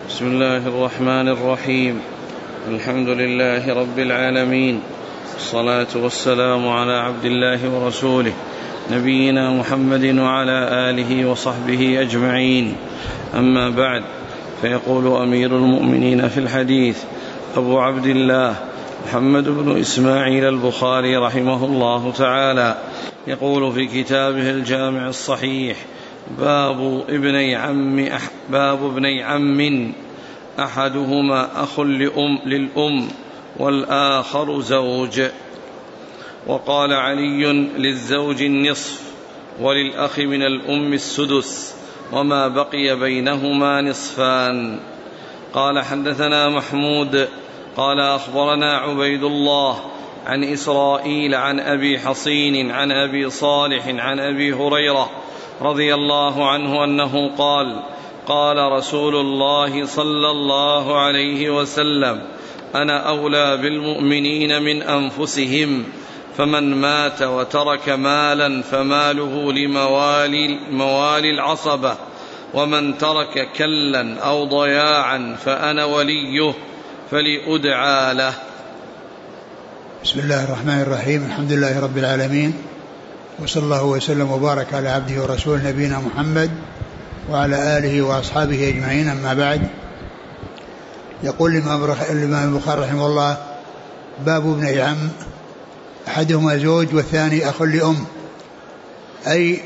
بسم الله الرحمن الرحيم. الحمد لله رب العالمين، والصلاة والسلام على عبد الله ورسوله نبينا محمد وعلى آله وصحبه أجمعين. أما بعد، فيقول أمير المؤمنين في الحديث أبو عبد الله محمد بن إسماعيل البخاري رحمه الله تعالى، يقول في كتابه الجامع الصحيح: باب ابني عم أحدهما أخ للأم والآخر زوج. وقال علي: للزوج النصف وللأخ من الأم السدس، وما بقي بينهما نصفان. قال: حدثنا محمود قال: أخبرنا عبيد الله عن إسرائيل عن أبي حصين عن أبي صالح عن أبي هريرة رضي الله عنه أنه قال: قال رسول الله صلى الله عليه وسلم: أنا أولى بالمؤمنين من أنفسهم، فمن مات وترك مالا فماله لموالي العصبة، ومن ترك كلا أو ضياعا فأنا وليه فلأدعى له. بسم الله الرحمن الرحيم. الحمد لله رب العالمين، وصلى الله وسلم وبارك على عبده ورسوله نبينا محمد وعلى آله وأصحابه أجمعين. أما بعد، يقول الإمام البخاري رحمه الله: باب ابني عم أحدهما زوج والثاني أخ لأم، أي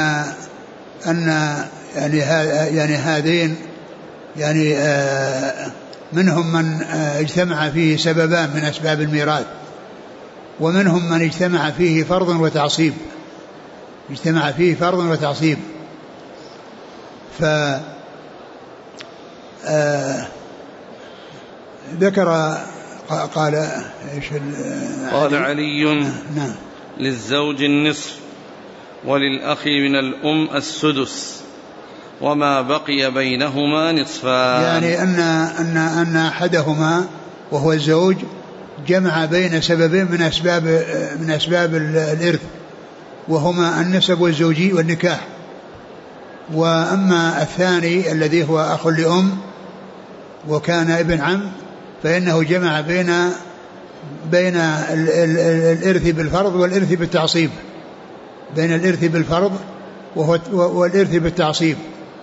أن يعني هذين يعني منهم من اجتمع فيه سببان من أسباب الميراث، ومنهم من اجتمع فيه فرض وتعصيب. ذكر قال علي: نعم، للزوج النصف وللأخ من الأم السدس، وما بقي بينهما نصفان. يعني أن أحدهما وهو الزوج جمع بين سببين من أسباب الإرث، وهما النسب والزوجي والنكاح. وأما الثاني الذي هو أخ لأم وكان ابن عم، فإنه جمع بين الإرث بالفرض والإرث بالتعصيب، بين الإرث بالفرض والإرث بالتعصيب.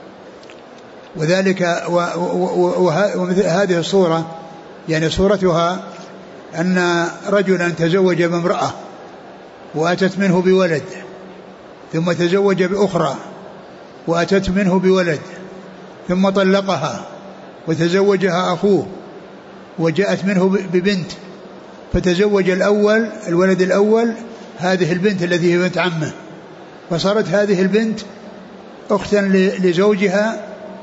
وذلك وهذه الصورة يعني صورتها أن رجلا تزوج بامرأة وأتت منه بولد، ثم تزوج بأخرى وأتت منه بولد، ثم طلقها وتزوجها أخوه وجاءت منه ببنت، فتزوج الولد الأول هذه البنت التي هي بنت عمه، فصارت هذه البنت أختا لزوجها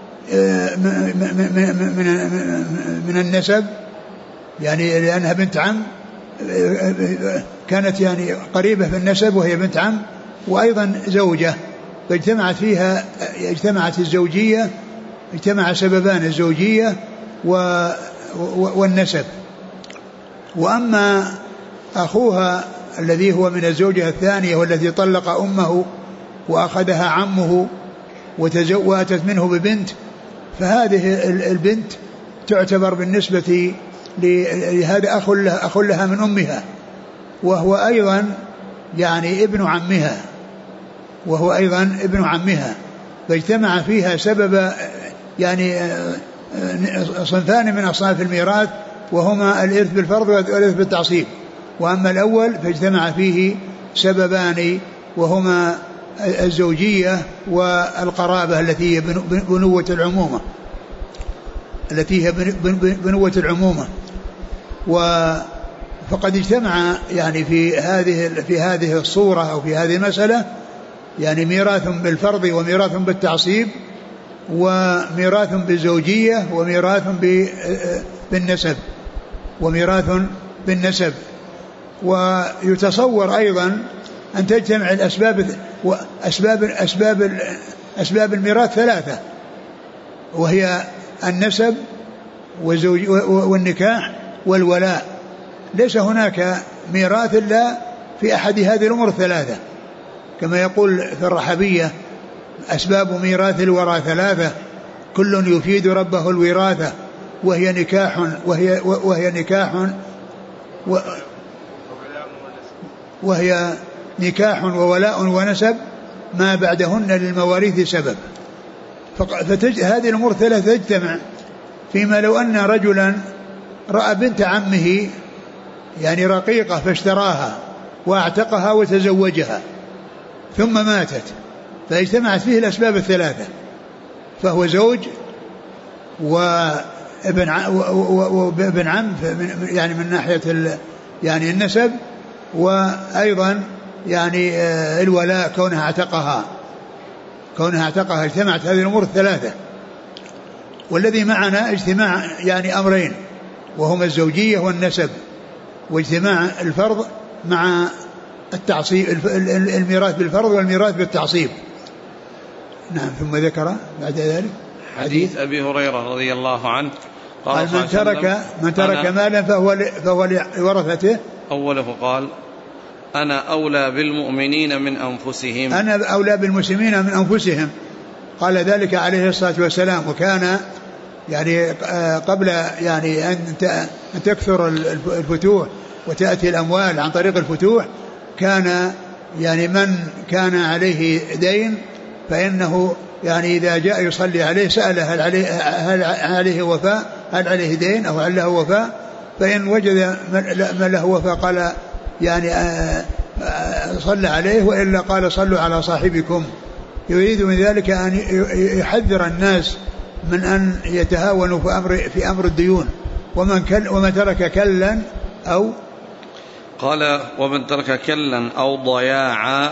من النسب، يعني لأنها بنت عم، كانت يعني قريبة في النسب وهي بنت عم وأيضا زوجة، اجتمعت الزوجية، اجتمع سببان: الزوجية والنسب. وأما أخوها الذي هو من الزوجة الثانية والذي طلق أمه وأخذها عمه وأتت منه ببنت، فهذه البنت تعتبر بالنسبة لهذا أخ لها من أمها، وهو أيضا يعني ابن عمها، فاجتمع فيها سبب يعني صنفان من أصناف الميراث، وهما الإرث بالفرض والإرث بالتعصيب. وأما الأول فاجتمع فيه سببان، وهما الزوجية والقرابة التي هي بنوة العمومة. فقد اجتمع يعني في هذه الصورة أو في هذه المسألة يعني ميراث بالفرض وميراث بالتعصيب وميراث بالزوجية بالنسب. ويتصور أيضا أن تجتمع أسباب الميراث ثلاثة، وهي النسب والنكاح والولاء. ليس هناك ميراث إلا في أحد هذه الأمور الثلاثة، كما يقول في الرحبية: أسباب ميراث الورى ثلاثة: كل يفيد ربه الوراثة وهي نكاح وولاء ونسب ما بعدهن للمواريث سبب. هذه الأمور ثلاثة تجتمع فيما لو أن رجلا رأى بنت عمه يعني رقيقة فاشتراها واعتقها وتزوجها ثم ماتت، فاجتمعت فيه الأسباب الثلاثة، فهو زوج وابن عم يعني من ناحية يعني النسب، وأيضا يعني الولاء كونها اعتقها. اجتمعت هذه الأمور الثلاثة، والذي معنا اجتماع يعني أمرين وهما الزوجية والنسب، واجتماع الفرض مع التعصيب، الميراث بالفرض والميراث بالتعصيب. نعم. ثم ذكر بعد ذلك حديث أبي هريرة رضي الله عنه قال من ترك مالا فهو لورثته. أوله قال أنا أولى بالمؤمنين من أنفسهم، أنا أولى بالمسلمين من أنفسهم، قال ذلك عليه الصلاة والسلام. وكان يعني قبل يعني أن تكثر الفتوح وتأتي الأموال عن طريق الفتوح، كان يعني من كان عليه دين فإنه يعني إذا جاء يصلي عليه سأله هل عليه وفاء، هل عليه دين أو هل له وفاء، فإن وجد ما له وفاء قال يعني صلى عليه، وإلا قال صلوا على صاحبكم. يريد من ذلك أن يحذر الناس من أن يتهاونوا في أمر الديون. ومن ترك كلا أو قال ومن ترك كلا أو ضياعا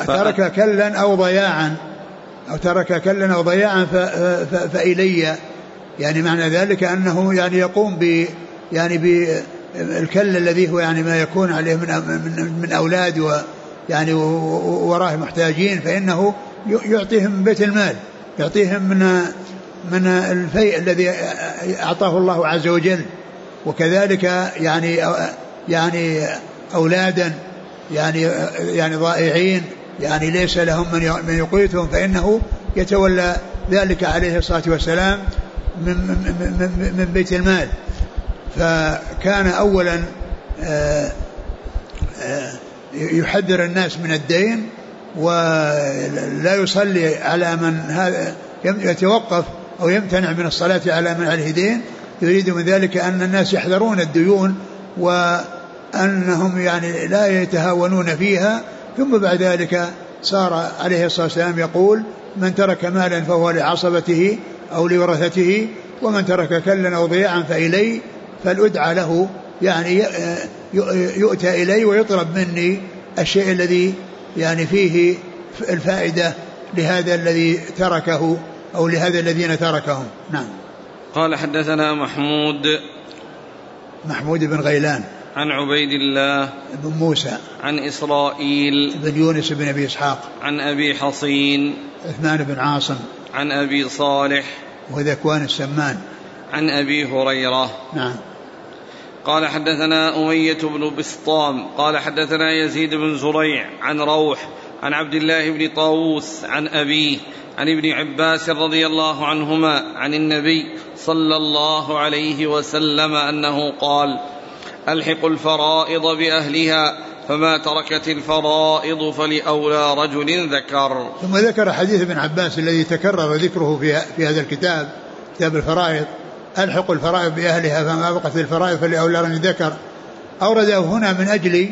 فإلي، يعني معنى ذلك أنه يعني يقوم يعني بالكل الذي هو يعني ما يكون عليه من أولاد ويعني وراه محتاجين، فإنه يعطيهم من بيت المال، يعطيهم من الفيء الذي أعطاه الله عز وجل. وكذلك يعني أولادا يعني ضائعين يعني ليس لهم من يقيتهم، فإنه يتولى ذلك عليه الصلاة والسلام من بيت المال. فكان أولا يحذر الناس من الدين، ولا يصلي على من هذا يتوقف أو يمتنع من الصلاة على من عليه دين. يريد من ذلك أن الناس يحذرون الديون وأنهم يعني لا يتهاونون فيها. ثم بعد ذلك صار عليه الصلاة والسلام يقول من ترك مالا فهو لعصبته أو لورثته، ومن ترك كلا أو ضياعا فإلي، فالأدعى له يعني يؤتى إلي ويطلب مني الشيء الذي يعني فيه الفائدة لهذا الذي تركه أو لهذا الذين تركهم. نعم. قال حدثنا محمود بن غيلان عن عبيد الله بن موسى عن إسرائيل بن يونس بن أبي إسحاق عن أبي حصين عثمان بن عاصم عن أبي صالح وذكوان السمان عن أبي هريرة. نعم. قال حدثنا أمية بن بسطام قال حدثنا يزيد بن زريع عن روح عن عبد الله بن طاووس عن أبيه عن ابن عباس رضي الله عنهما عن النبي صلى الله عليه وسلم أنه قال ألحقوا الفرائض بأهلها فما تركت الفرائض فلأولى رجل ذكر. ثم ذكر حديث ابن عباس الذي تكرر ذكره في هذا الكتاب، كتاب الفرائض، ألحقوا الفرائض بأهلها فما بقت الفرائض فلأولى رجل ذكر. أورده هنا من أجل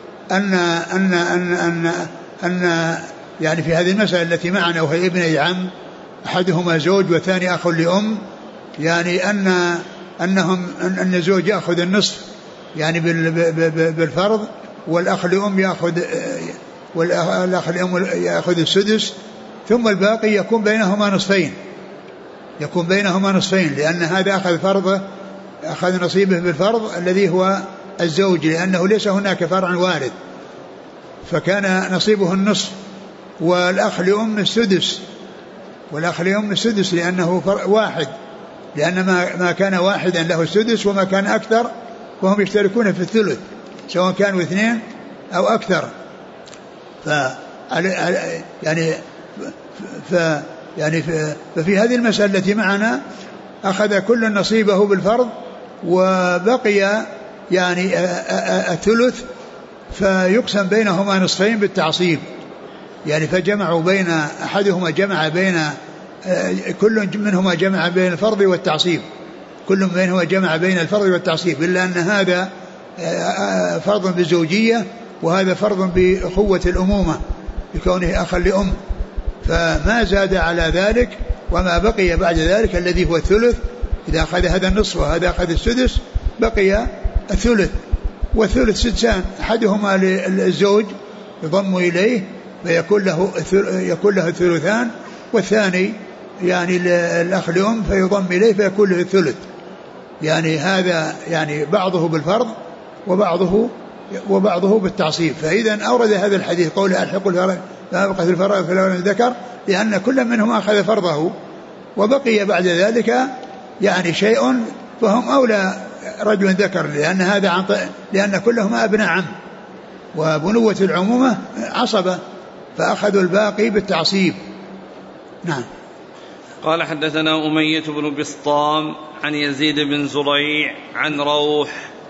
أن يعني في هذه المسألة التي معنا وهي ابن عم، أحدهما زوج والثاني أخ لأم، يعني أن الزوج يأخذ النصف يعني بالفرض، والأخ لأم يأخذ السدس، ثم الباقي يكون بينهما نصفين، لأن هذا أخذ فرضه، أخذ نصيبه بالفرض الذي هو الزوج، لأنه ليس هناك فرع وارث، فكان نصيبه النصف، والأخ لأم السدس لأنه واحد، لأن ما كان واحدا له السدس، وما كان أكثر وهم يشتركون في الثلث سواء كانوا 2 أو أكثر. يعني ففي هذه المسألة التي معنا أخذ كل نصيبه بالفرض وبقي يعني الثلث، فيقسم بينهما نصفين بالتعصيب، يعني فجمعوا بين أحدهما جمع بين كل منهما جمع بين الفرض والتعصيب، كل منهما جمع بين الفرض والتعصيب، إلا أن هذا فرض بالزوجية وهذا فرض بأخوة الأمومة بكونه أخا لأم، فما زاد على ذلك، وما بقي بعد ذلك الذي هو الثلث، إذا أخذ هذا النصف وهذا أخذ السدس بقي الثلث، والثلث سدسان، أحدهما للزوج يضم إليه فيكون له الثلثان، والثاني يعني الأخ لأم فيضم إليه فيكون له الثلث، يعني هذا يعني بعضه بالفرض وبعضه بالتعصيب. فإذا أورد هذا الحديث قول ألحق الفرائض فما بقت الفرائض فلا ذكر، لأن كل منهم أخذ فرضه، وبقي بعد ذلك يعني شيء فهم أولى رجل ذكر، لأن كلهما أبناء عم، وبنوة العمومة عصبة، فأخذوا الباقي بالتعصيب. نعم. قال حدثنا أمية بن بسطام عن يزيد بن زريع عن روح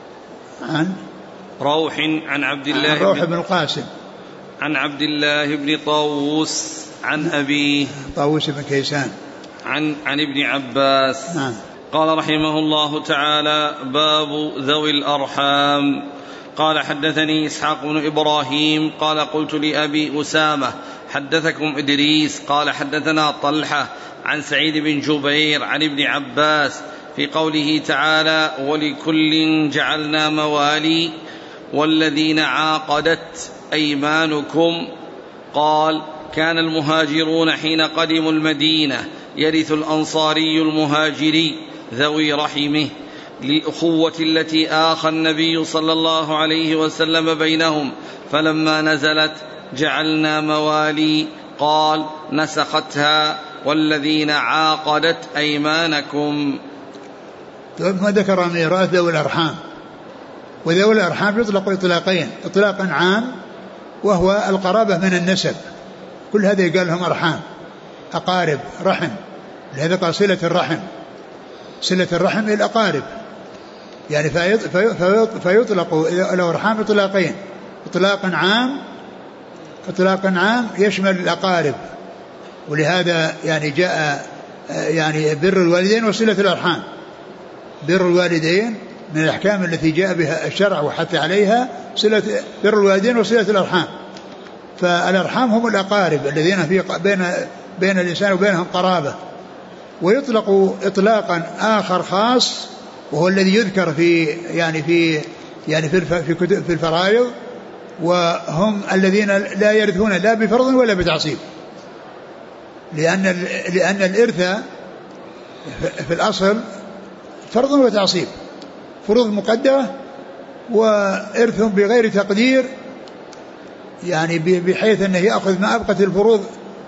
عن عبد الله عن روح بن القاسم عن عبد الله بن طاووس عن أبيه طاووس بن كيسان عن ابن عباس. نعم. قال رحمه الله تعالى: باب ذوي الأرحام. قال حدثني إسحاق بن إبراهيم قال قلت لأبي أسامة حدثكم إدريس قال حدثنا طلحة عن سعيد بن جبير عن ابن عباس في قوله تعالى: ولكل جعلنا موالي والذين عاقدت أيمانكم. قال: كان المهاجرون حين قدموا المدينة يرث الأنصاري المهاجري ذوي رحمه للأخوة التي آخى النبي صلى الله عليه وسلم بينهم، فلما نزلت جعلنا موالي قال: نسختها والذين عاقدت أيمانكم. ثم ذكر ميراث ذوي الأرحام، وذوي الأرحام يطلق إطلاقين: إطلاق عام وهو القرابة من النسب، كل هذا يقال لهم أرحام، أقارب رحم، لهذا قال صلة الرحم، صلة الرحم الأقارب، يعني فيطلق الأرحام إطلاقين: إطلاق عام يشمل الأقارب، ولهذا يعني جاء يعني بر الوالدين وصلة الأرحام. بر الوالدين من الأحكام التي جاء بها الشرع وحث عليها صلة بر الوالدين وصلة الأرحام، فالأرحام هم الأقارب الذين في بين الإنسان وبينهم قرابة. ويطلق إطلاقا آخر خاص وهو الذي يذكر في الفرائض، وهم الذين لا يرثون لا بفرض ولا بتعصيب، لأن الإرث في الأصل فرض وتعصيب، فروض مقدرة وإرث بغير تقدير، يعني بحيث أنه يأخذ ما أبقت الفروض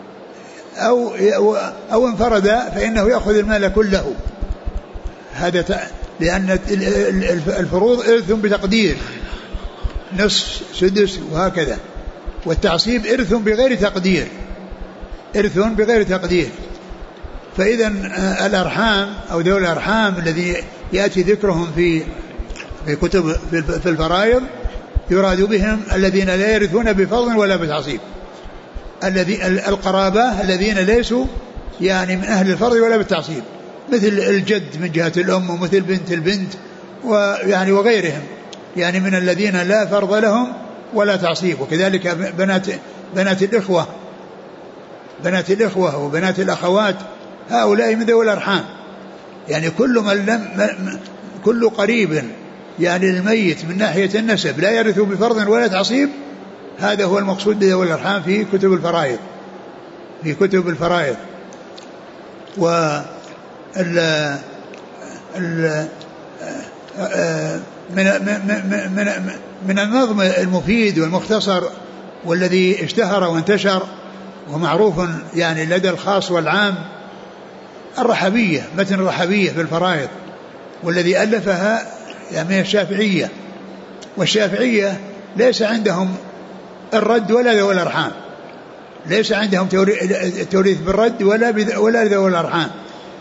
أو انفرد فإنه يأخذ المال كله، هذا لأن الفروض إرث بتقدير نصف سدس وهكذا، والتعصيب إرث بغير تقدير. فإذا الأرحام أو ذوي الأرحام الذي يأتي ذكرهم في كتب في الفرائض يراد بهم الذين لا يرثون بفضل ولا بتعصيب، القرابة الذين ليسوا يعني من أهل الفرض ولا بالتعصيب، مثل الجد من جهة الأم، ومثل بنت البنت، ويعني وغيرهم، يعني من الذين لا فرض لهم ولا تعصيب. وكذلك بنات الإخوة وبنات الأخوات، هؤلاء من ذوي الأرحام، يعني كل قريب يعني الميت من ناحية النسب لا يرث بفرض ولا تعصيب، هذا هو المقصود بذوي الأرحام في كتب الفرائض. من النظم المفيد والمختصر والذي اشتهر وانتشر ومعروف يعني لدى الخاص والعام الرحبية، متن الرحبية في الفرائض، والذي ألفها يعني الشافعية، والشافعية ليس عندهم الرد ولا ذوي الأرحام، ليس عندهم توريث بالرد ولا ذوي الأرحام،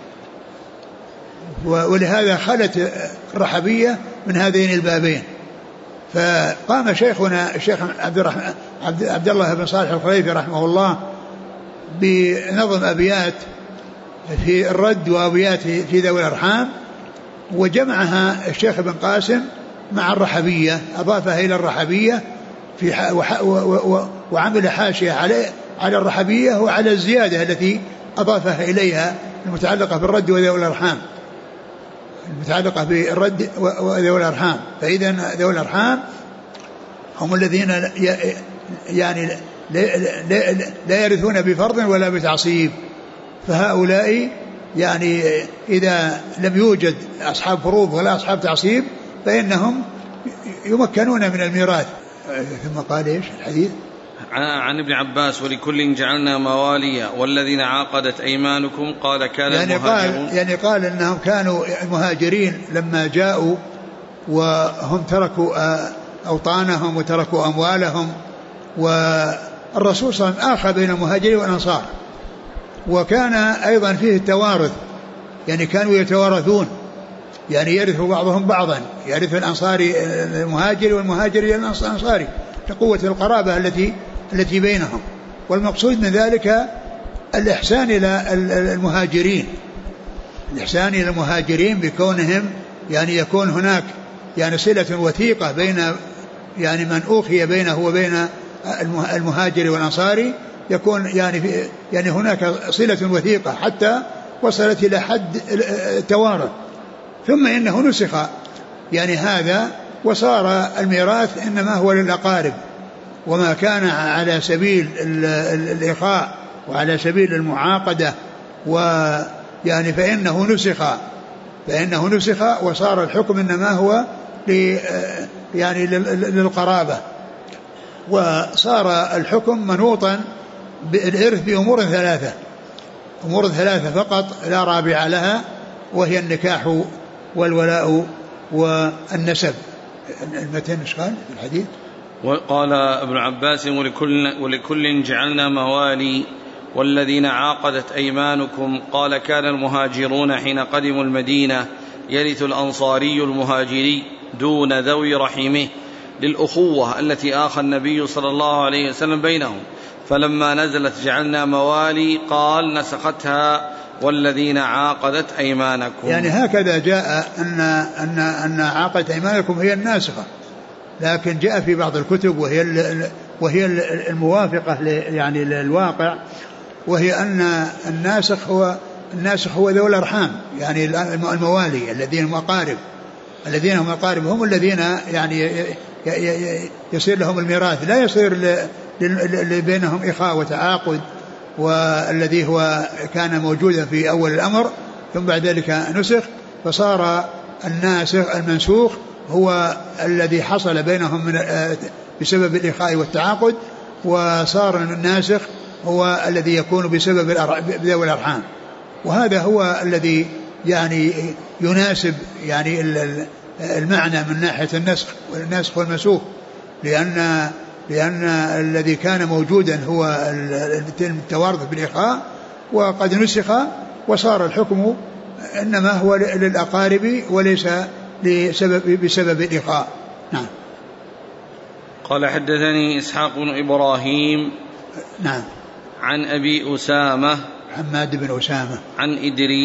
ولهذا خلت الرحبية من هذين البابين. فقام شيخنا الشيخ عبد الله بن صالح الخليفي رحمه الله بنظم أبيات في الرد وأبيات في ذوي الأرحام، وجمعها الشيخ ابن قاسم مع الرحبية، أضافها إلى الرحبية وعمل حاشية على الرحبية وعلى الزيادة التي أضافها إليها المتعلقة بالرد وذوي الأرحام، المتعلقة بالرد وذوي الأرحام. فإذا ذوي الأرحام هم الذين يعني لا يرثون بفرض ولا بتعصيب، فهؤلاء يعني إذا لم يوجد أصحاب فروض ولا أصحاب تعصيب فإنهم يمكنون من الميراث. ثم قال إيش الحديث؟ عن ابن عباس ولكل جعلنا مواليا والذين عاقدت أيمانكم قال كان المهاجرون. يعني قال إنهم كانوا المهاجرين لما جاءوا وهم تركوا أوطانهم وتركوا أموالهم، والرسول صلى الله عليه وسلم آخى بين المهاجرين والأنصار، وكان أيضا فيه التوارث، يعني كانوا يتوارثون، يعني يرث بعضهم بعضا، يرث الأنصاري المهاجر والمهاجر الأنصاري لقوة القرابة التي بينهم. والمقصود من ذلك الإحسان إلى المهاجرين، الإحسان إلى المهاجرين بكونهم يعني يكون هناك يعني صلة وثيقة بين يعني من أوخي بينه وبين المهاجر والأنصاري، يكون يعني هناك صلة وثيقة حتى وصلت إلى حد التوارث. ثم إنه نسخ يعني هذا وصار الميراث إنما هو للأقارب، وما كان على سبيل الإخاء وعلى سبيل المعاقدة ويعني فإنه نسخ وصار الحكم إنما هو يعني للقرابة، وصار الحكم منوطا بالإرث بأمور ثلاثة فقط لا رابع لها، وهي النكاح والولاء والنسب. المتن ايش قال في الحديث؟ وقال ابن عباس ولكل جعلنا موالي والذين عاقدت أيمانكم قال كان المهاجرون حين قدموا المدينة يرث الأنصاري المهاجري دون ذوي رحمه للأخوة التي آخى النبي صلى الله عليه وسلم بينهم، فلما نزلت جعلنا موالي قال نسختها والذين عاقدت أيمانكم. يعني هكذا جاء أن عاقدت أيمانكم هي الناسخة، لكن جاء في بعض الكتب وهي الموافقة يعني للواقع، وهي أن الناسخ هو ذوي الأرحام، يعني الموالي الذين هم أقارب هم الذين يعني يصير لهم الميراث، لا يصير اللي بينهم إخاء وتعاقد، والذي هو كان موجودا في أول الأمر ثم بعد ذلك نسخ، فصار الناسخ المنسوخ هو الذي حصل بينهم بسبب الإخاء والتعاقد، وصار الناسخ هو الذي يكون بسبب ذوي الأرحام. وهذا هو الذي يعني يناسب يعني المعنى من ناحية النسخ والمنسوخ، لأن الذي كان موجودا هو التوارث بالإخاء، وقد نسخ وصار الحكم إنما هو للأقارب وليس بسبب الإخاء. نعم. قال حدثني إسحاق بن إبراهيم نعم عن أبي أسامة حماد بن أسامة عن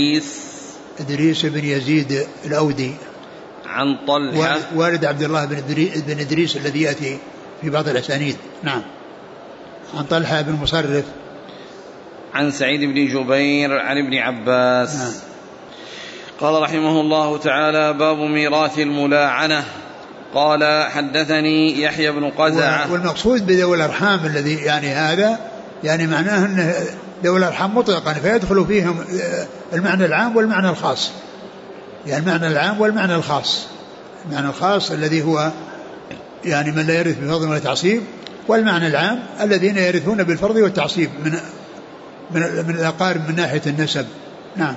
إدريس بن يزيد الأودي عن طلحة والد عبد الله بن إدريس الذي يأتي في بعض الأسانيد. نعم. عن طلحة بن مصرف عن سعيد بن جبير عن ابن عباس. نعم. قال رحمه الله تعالى باب ميراث الملاعنة. قال حدثني يحيى بن قزعة. والمقصود بذوي الأرحام الذي يعني هذا يعني معناه أن ذوي الأرحام مطلقا فيدخل فيهم المعنى العام والمعنى الخاص، يعني المعنى العام والمعنى الخاص، المعنى الخاص الذي هو يعني من لا يرث بفرض ولا تعصيب، والمعنى العام الذين يرثون بالفرض والتعصيب من الأقارب من ناحية النسب. نعم.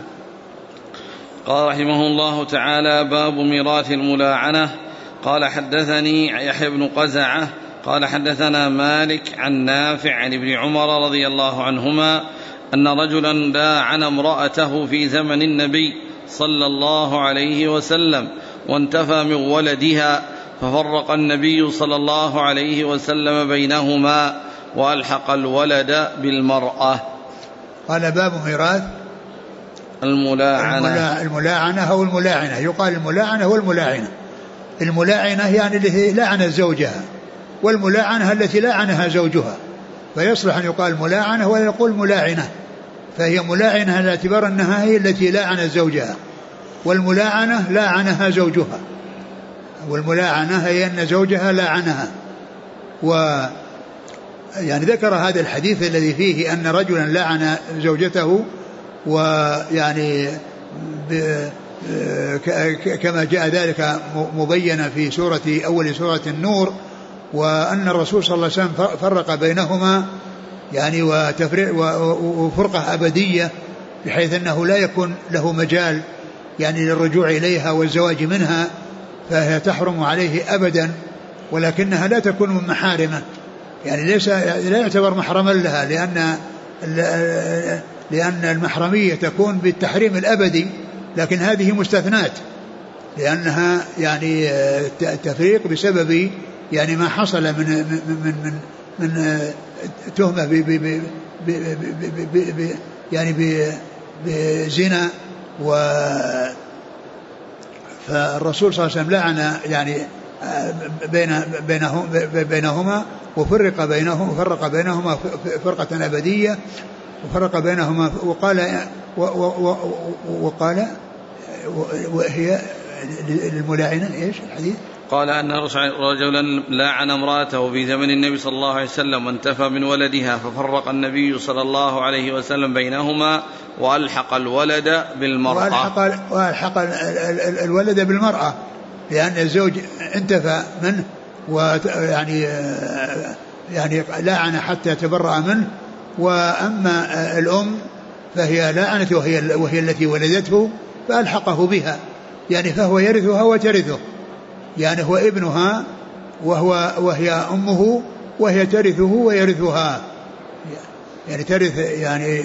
قال رحمه الله تعالى باب ميراث الملاعنة. قال حدثني يحيى بن قزعة قال حدثنا مالك عن نافع عن ابن عمر رضي الله عنهما أن رجلا لاعن امرأته في زمن النبي صلى الله عليه وسلم وانتفى من ولدها، ففرق النبي صلى الله عليه وسلم بينهما وألحق الولد بالمرأة. قال باب ميراث الملاعنة أو الملاعنة. يقال الملاعنة والملاعنة. الملاعنة يعني التي لعنت زوجها، والملاعنة التي لعنها زوجها، فيصلح أن يقال ملاعنة ولا يقول ملاعنة. فهي ملاعنة على اعتبار أنها هي التي لعنت زوجها، والملاعنة لاعنها زوجها، والملاعنة هي أن زوجها لاعنها. يعني ذكر هذا الحديث الذي فيه أن رجلا لعن زوجته، ويعني كما جاء ذلك مبينا في أول سورة النور، وأن الرسول صلى الله عليه وسلم فرق بينهما يعني وفرقة أبدية، بحيث أنه لا يكون له مجال يعني للرجوع إليها والزواج منها، فهي تحرم عليه أبدا، ولكنها لا تكون من محارمه، يعني لا يعتبر محرما لها، لأن المحرمية تكون بالتحريم الأبدي، لكن هذه مستثنات لأنها يعني تفريق بسبب يعني ما حصل من تهمة يعني بزنا. فالرسول صلى الله عليه وسلم لعن يعني بينهما وفرق بينهما فرقة أبدية، وفرق بينهما وقال وهي الملاعنة ايش الحديث؟ قال أن رجلا لاعن امرأته في زمن النبي صلى الله عليه وسلم وانتفى من ولدها، ففرق النبي صلى الله عليه وسلم بينهما وألحق الولد بالمرأة. وألحق الولد بالمرأة، لأن الزوج انتفى منه ويعني لاعن حتى تبرأ منه، وأما الأم فهي لاعنت وهي التي ولدته، فألحقه بها، يعني فهو يرثها وترثه، يعني هو ابنها وهي أمه، وهي ترثه ويرثها، يعني ترث، يعني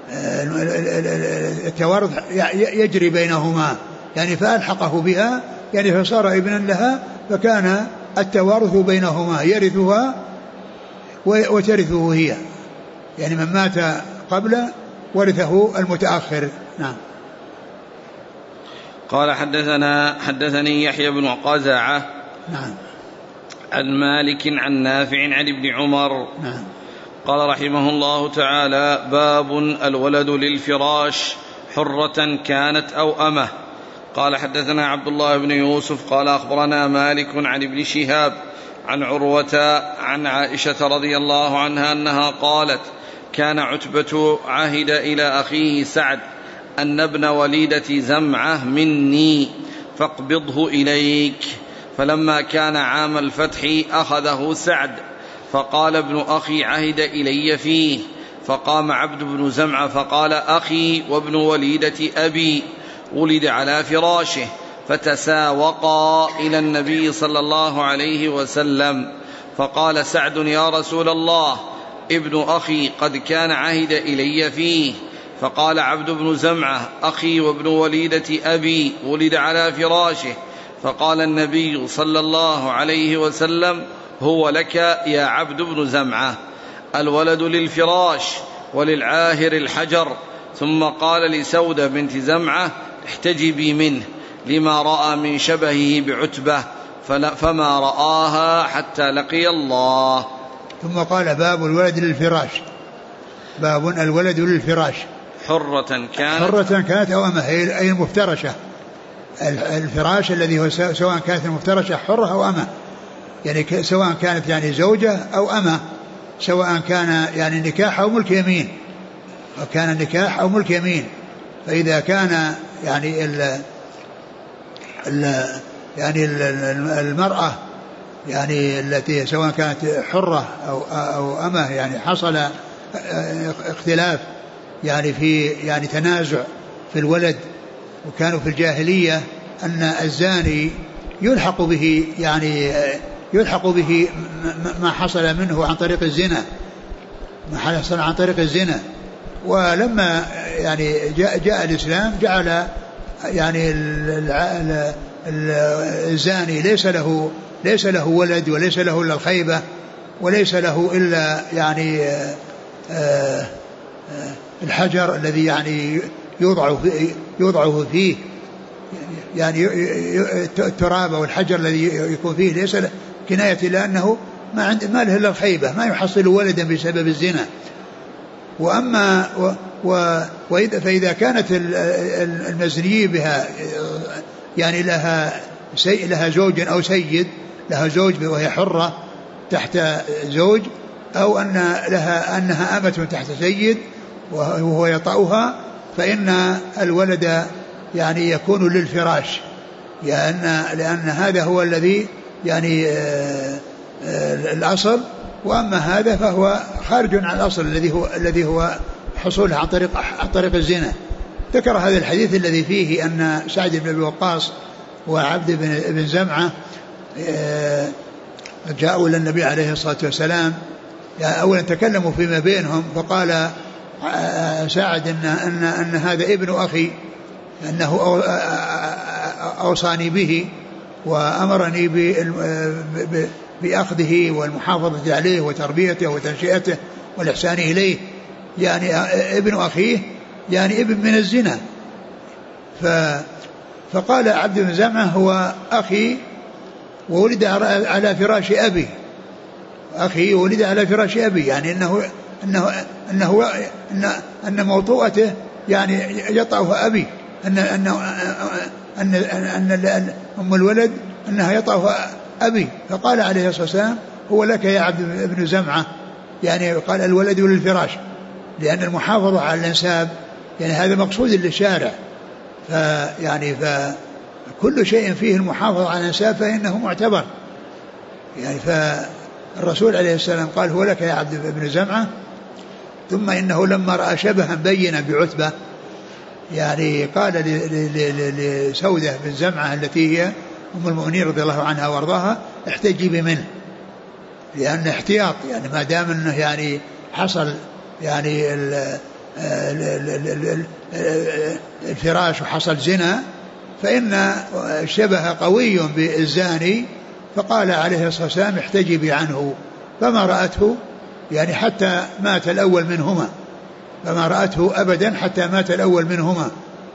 التوارث يجري بينهما، يعني فألحقه بها، يعني فصار ابنا لها، فكان التوارث بينهما، يرثها وترثه هي، يعني من مات قبل ورثه المتأخر. نعم. قال حدثني يحيى بن قزعة نعم عن مالك عن نافع عن ابن عمر نعم قال رحمه الله تعالى: باب الولد للفراش حرة كانت أو أمه. قال حدثنا عبد الله بن يوسف قال أخبرنا مالك عن ابن شهاب عن عروة عن عائشة رضي الله عنها أنها قالت: كان عتبة عهد إلى أخيه سعد أن ابن وليدة زمعة مني فاقبضه إليك. فلما كان عام الفتح أخذه سعد، فقال ابن أخي عهد إلي فيه، فقام عبد بن زمعة فقال: أخي وابن وليدة أبي ولد على فراشه، فتساوقا إلى النبي صلى الله عليه وسلم، فقال سعد: يا رسول الله، ابن أخي قد كان عهد إلي فيه. فقال عبد بن زمعة: أخي وابن وليدة أبي ولد على فراشه. فقال النبي صلى الله عليه وسلم: هو لك يا عبد بن زمعة، الولد للفراش وللعاهر الحجر. ثم قال لسودة بنت زمعة: احتجبي منه لما رأى من شبهه بعتبة، فما رآها حتى لقي الله. ثم قال: باب الولد للفراش. باب الولد للفراش حرة كانت أو أمه، أي المفترشة. الفراش الذي هو سواء كانت المفترشة حرة أو أمه، يعني سواء كانت يعني زوجة أو أمه، سواء كان يعني نكاح أو ملك يمين، وكان نكاح أو ملك يمين. فإذا كان يعني المرأة يعني التي سواء كانت حرة أو أمه، يعني حصل اختلاف يعني في يعني تنازع في الولد، وكانوا في الجاهلية أن الزاني يلحق به يعني يلحق به ما حصل منه عن طريق الزنا، ما حصل عن طريق الزنا. ولما يعني جاء الإسلام جعل يعني الزاني ليس له ولد وليس له إلا الخيبة وليس له إلا يعني الحجر الذي يعني يوضع فيه يعني التراب أو الحجر الذي يكون فيه، ليس كناية إلى أنه ما له إلا الخيبة، ما يحصل ولدا بسبب الزنا. وأما فإذا كانت المزني بها يعني لها زوج أو سيد، لها زوج وهي حرة تحت زوج، أو أنها أمة تحت سيد وهو يطأها، فإن الولد يعني يكون للفراش، لأن هذا هو الذي يعني الأصل، وأما هذا فهو خارج عن الأصل الذي هو حصوله عن طريق الزنا. ذكر هذا الحديث الذي فيه أن سعد بن أبي وقاص وعبد بن زمعة جاءوا إلى النبي عليه الصلاة والسلام، يعني أولا تكلموا فيما بينهم، فقال سعد أن هذا ابن أخي، أنه أوصاني به وأمرني بأخذه والمحافظة عليه وتربيته وتنشئته والإحسان إليه، يعني ابن أخيه يعني ابن من الزنا. فقال عبد بن زمعة هو أخي وولد على فراش أبي، أخي ولد على فراش أبي، يعني أن موطوءته يعني يطأه أبي، أن أم الولد أنها يطأه أبي. فقال عليه الصلاة والسلام هو لك يا عبد بن زمعة، يعني قال الولد للفراش، لأن المحافظة على الأنساب يعني هذا مقصود للشارع، فكل شيء فيه المحافظة على الأنساب فإنه معتبر. يعني فالرسول عليه السلام قال هو لك يا عبد بن زمعة، ثم إنه لما رأى شبها بينا بعتبة يعني قال لسودة بن زمعة التي هي أم المؤمنين رضي الله عنها وارضاها احتجبي منه، لأن احتياط، يعني ما دام أنه يعني حصل يعني الفراش وحصل زنا فإن الشبه قوي بالزاني. فقال عليه الصلاة والسلام احتجبي عنه، فما رأته يعني حتى مات الأول منهما، فما رأته أبدا حتى مات الأول منهما.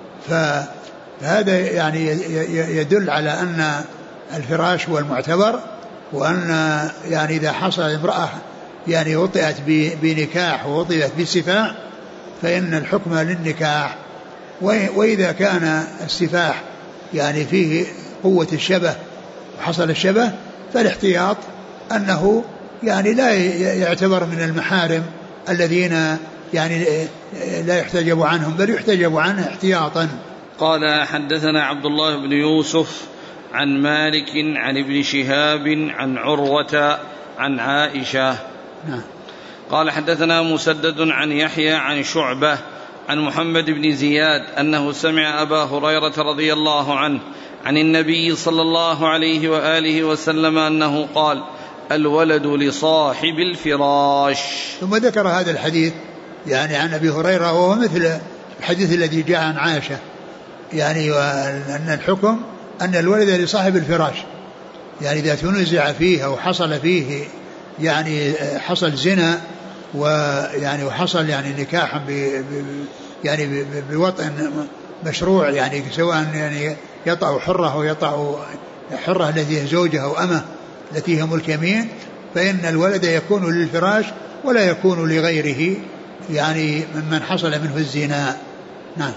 فهذا يعني يدل على أن الفراش هو المعتبر، وأن يعني إذا حصل امرأة يعني وطئت بنكاح ووطئت بسفاح فإن الحكم للنكاح. وإذا كان السفاح يعني فيه قوة الشبه وحصل الشبه فالاحتياط أنه يعني لا يعتبر من المحارم الذين يعني لا يحتجب عنهم، بل يحتجب عنه احتياطا. قال حدثنا عبد الله بن يوسف عن مالك عن ابن شهاب عن عروة عن عائشة. قال حدثنا مسدد عن يحيى عن شعبة عن محمد بن زياد أنه سمع أبا هريرة رضي الله عنه عن النبي صلى الله عليه وآله وسلم أنه قال الولد لصاحب الفراش. ثم ذكر هذا الحديث يعني عن أبي هريرة، وهو مثل الحديث الذي جاء عن عائشة، يعني أن الحكم أن الولد لصاحب الفراش، يعني إذا تنزع فيه أو حصل فيه يعني حصل زنا ويعني وحصل يعني نكاح يعني بوطء مشروع، يعني سواء يعني يطأ حرة أو يطأ حرة التي هي زوجها أو أمه التي هي ملك يمين، فإن الولد يكون للفراش ولا يكون لغيره، يعني ممن حصل منه الزنا. نعم.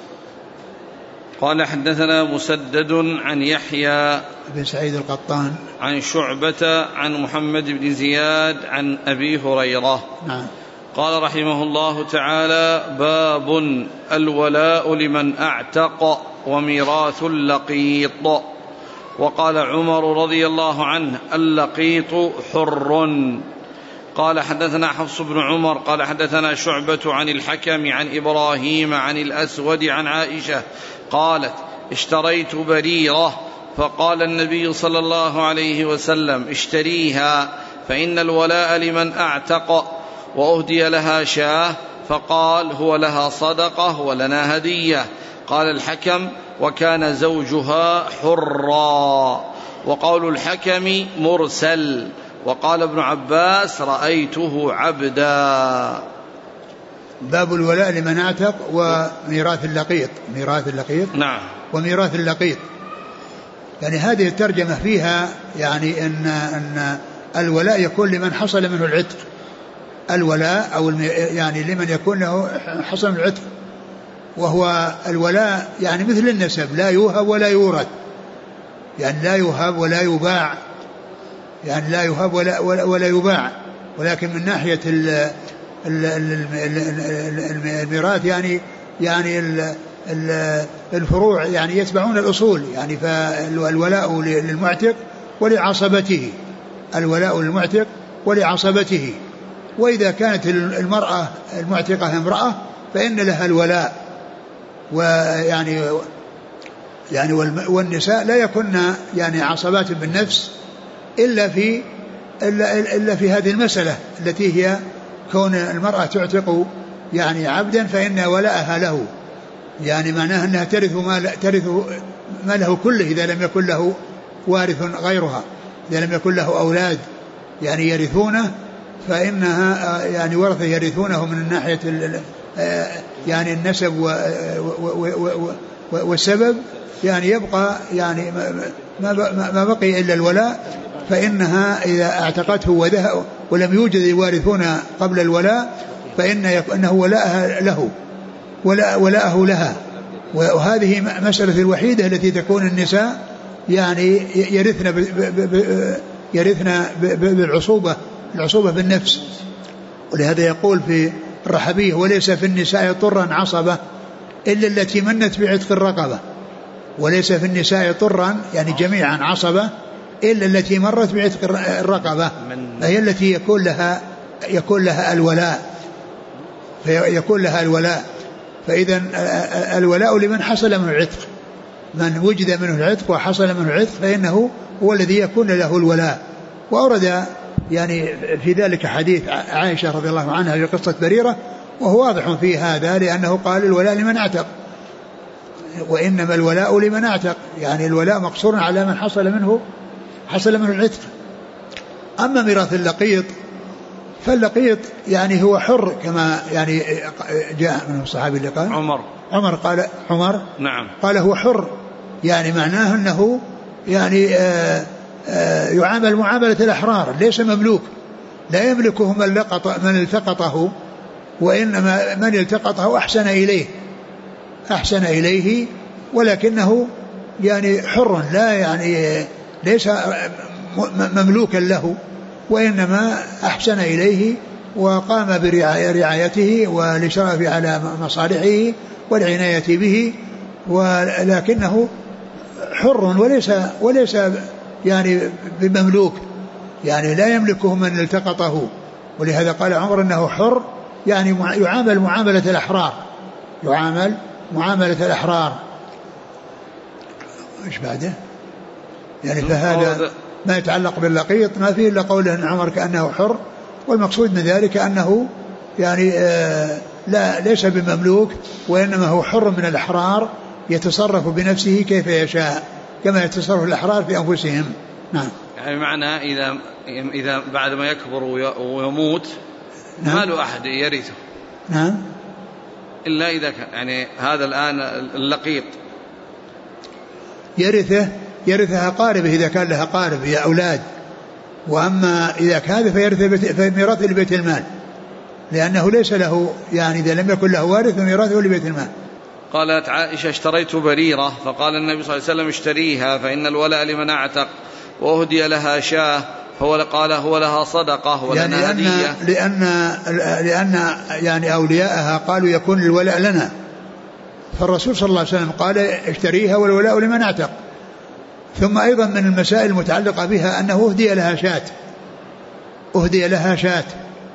قال حدثنا مسدد عن يحيى بن سعيد القطان عن شعبة عن محمد بن زياد عن أبي هريرة. نعم. قال رحمه الله تعالى باب الولاء لمن أعتق وميراث اللقيط. وقال عمر رضي الله عنه اللقيط حر. قال حدثنا حفص بن عمر قال حدثنا شعبة عن الحكم عن إبراهيم عن الأسود عن عائشة قالت اشتريت بريرة فقال النبي صلى الله عليه وسلم: اشتريها فإن الولاء لمن أعتق، وأهدي لها شاة، فقال: هو لها صدقة ولنا هدية. قال الحكم: وكان زوجها حرا. وقول الحكم مرسل. وقال ابن عباس: رأيته عبدا. باب الولاء لمن اعتق وميراث اللقيط. ميراث اللقيط. نعم. وميراث اللقيط. يعني هذه الترجمة فيها يعني أن الولاء يكون لمن حصل منه العتق. الولاء أو يعني لمن يكون له حصل من العتق، وهو الولاء يعني مثل النسب، لا يوهب ولا يورث، يعني لا يوهب ولا يباع، يعني لا يوهب ولا يباع، ولكن من ناحية الميراث يعني الفروع يعني يتبعون الأصول، يعني فالولاء للمعتق ولعصبته، الولاء للمعتق ولعصبته. وإذا كانت المرأة المعتقة امرأة فإن لها الولاء، ويعني والنساء لا يكن يعني عصبات بالنفس إلا في هذه المسألة التي هي كون المرأة تعتق يعني عبدا فإن ولاءها له، يعني معناه أنها ترث ما له كله إذا لم يكن له وارث غيرها، إذا لم يكن له أولاد يعني يرثونه، فإنها يعني ورثة يرثونه من الناحية يعني النسب والسبب، يعني يبقى يعني ما بقي إلا الولاء. فإنها إذا اعتقته ولم يوجد يوارثون قبل الولاء فإنه ولاءه لها. وهذه مسألة الوحيدة التي تكون النساء يعني يرثن بالعصوبة، العصوبة بالنفس. ولهذا يقول في الرحبية: وليس في النساء طرا عصبة إلا التي منت بعتق الرقبة. وليس في النساء طرا يعني جميعا عصبة إلا التي مرت بعتق الرقبة، فهي التي يكون لها الولاء. فإذا الولاء لمن حصل منه العتق، من وجد منه العتق وحصل منه العتق فإنه هو الذي يكون له الولاء. وأورد يعني في ذلك حديث عائشة رضي الله عنها في قصة بريرة، وهو واضح في هذا، لأنه قال: الولاء لمن اعتق، وإنما الولاء لمن اعتق، يعني الولاء مقصور على من حصل منه العتق. أما ميراث اللقيط فاللقيط يعني هو حر، كما يعني جاء من الصحابي اللي قال عمر قال نعم قال هو حر، يعني معناه أنه يعني يعامل معاملة الأحرار، ليس مملوك، لا يملكه من التقطه، وإنما من التقطه أحسن إليه، ولكنه يعني حر، لا يعني ليس مملوكا له، وإنما أحسن إليه وقام برعايته والإشراف على مصالحه والعناية به، ولكنه حر وليس يعني بمملوك، يعني لا يملكه من التقطه. ولهذا قال عمر أنه حر، يعني يعامل معاملة الأحرار. إيش بعده؟ يعني فهذا ما يتعلق باللقيط ما فيه إلا قوله أن عمر كأنه حر، والمقصود من ذلك أنه يعني ليس بمملوك، وإنما هو حر من الأحرار يتصرف بنفسه كيف يشاء، كما يتصرف الأحرار في أنفسهم. نعم. يعني معنى إذا بعد ما يكبر ويموت نعم. ما له أحد يرثه. نعم. إلا إذا كان يعني هذا الآن اللقيط يرثها أقاربه إذا كان لها أقارب يا أولاد، وأما إذا كان فميراثه لبيت المال، لأنه ليس له يعني إذا لم يكن له وارث فميراثه لبيت المال. قالت عائشة: اشتريت بريرة، فقال النبي صلى الله عليه وسلم: اشتريها فإن الولاء لمن اعتق، وأهدي لها شاة، قال: هو لها صدقة ولنا يعني هدية. لأن يعني أولياءها قالوا يكون الولاء لنا، فالرسول صلى الله عليه وسلم قال: اشتريها والولاء لمن اعتق. ثم أيضا من المسائل المتعلقة بها أنه أهدي لها شاة،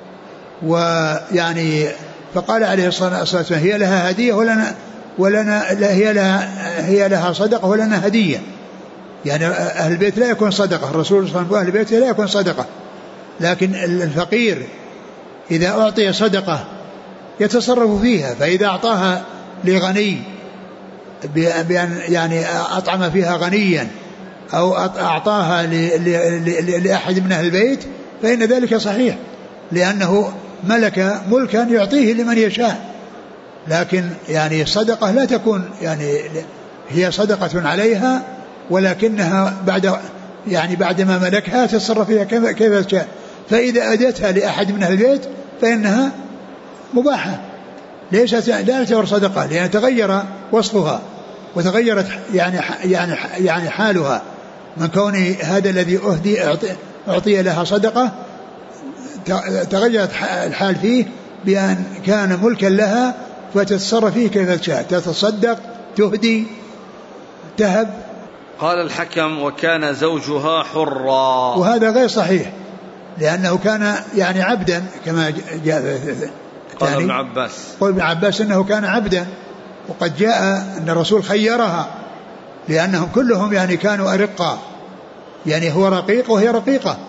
ويعني فقال عليه الصلاة والسلام: هي لها هدية ولنا هي لها صدقة ولنا هدية. يعني أهل البيت لا يكون صدقة، الرسول صلى الله عليه وسلم أهل بيته لا يكون صدقة، لكن الفقير إذا أعطي صدقة يتصرف فيها، فإذا أعطاها لغني بأن يعني أطعم فيها غنيا أو أعطاها لأحد من أهل البيت فإن ذلك صحيح، لأنه ملك ملكا يعطيه لمن يشاء. لكن يعني الصدقة لا تكون يعني هي صدقة عليها، ولكنها بعد ما ملكها تصرف فيها كيف تشاء. فإذا أدتها لأحد من أهل البيت فإنها مباحة، لا تعتبر صدقة، لأن تغير وصفها وتغيرت يعني حالها من كون هذا الذي أعطي لها صدقة تغيرت الحال فيه بأن كان ملكا لها فتتصرف فيه كيف تشاء، تتصدق، تهدي، تهب. قال الحكم: وكان زوجها حرا. وهذا غير صحيح، لأنه كان يعني عبدا كما جاء. قال ابن عباس: قال ابن عباس إنه كان عبدا، وقد جاء أن الرسول خيرها لأنهم كلهم يعني كانوا أرقا، يعني هو رقيق وهي رقيقة،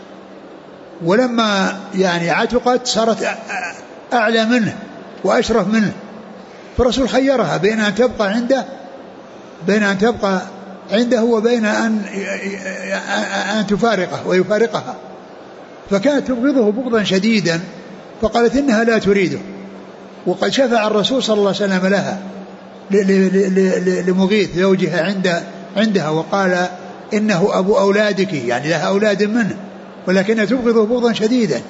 ولما يعني عتقت صارت أعلى منه وأشرف منه، فالرسول خيرها بين أن تبقى عنده وبين أن تفارقه ويفارقها، فكانت تبغضه بغضا شديدا، فقالت إنها لا تريده. وقد شفع الرسول صلى الله عليه وسلم لها لمغيث زوجها عندها، وقال إنه أبو أولادك، يعني لها أولاد منه، ولكنها تبغضه بغضا شديدا.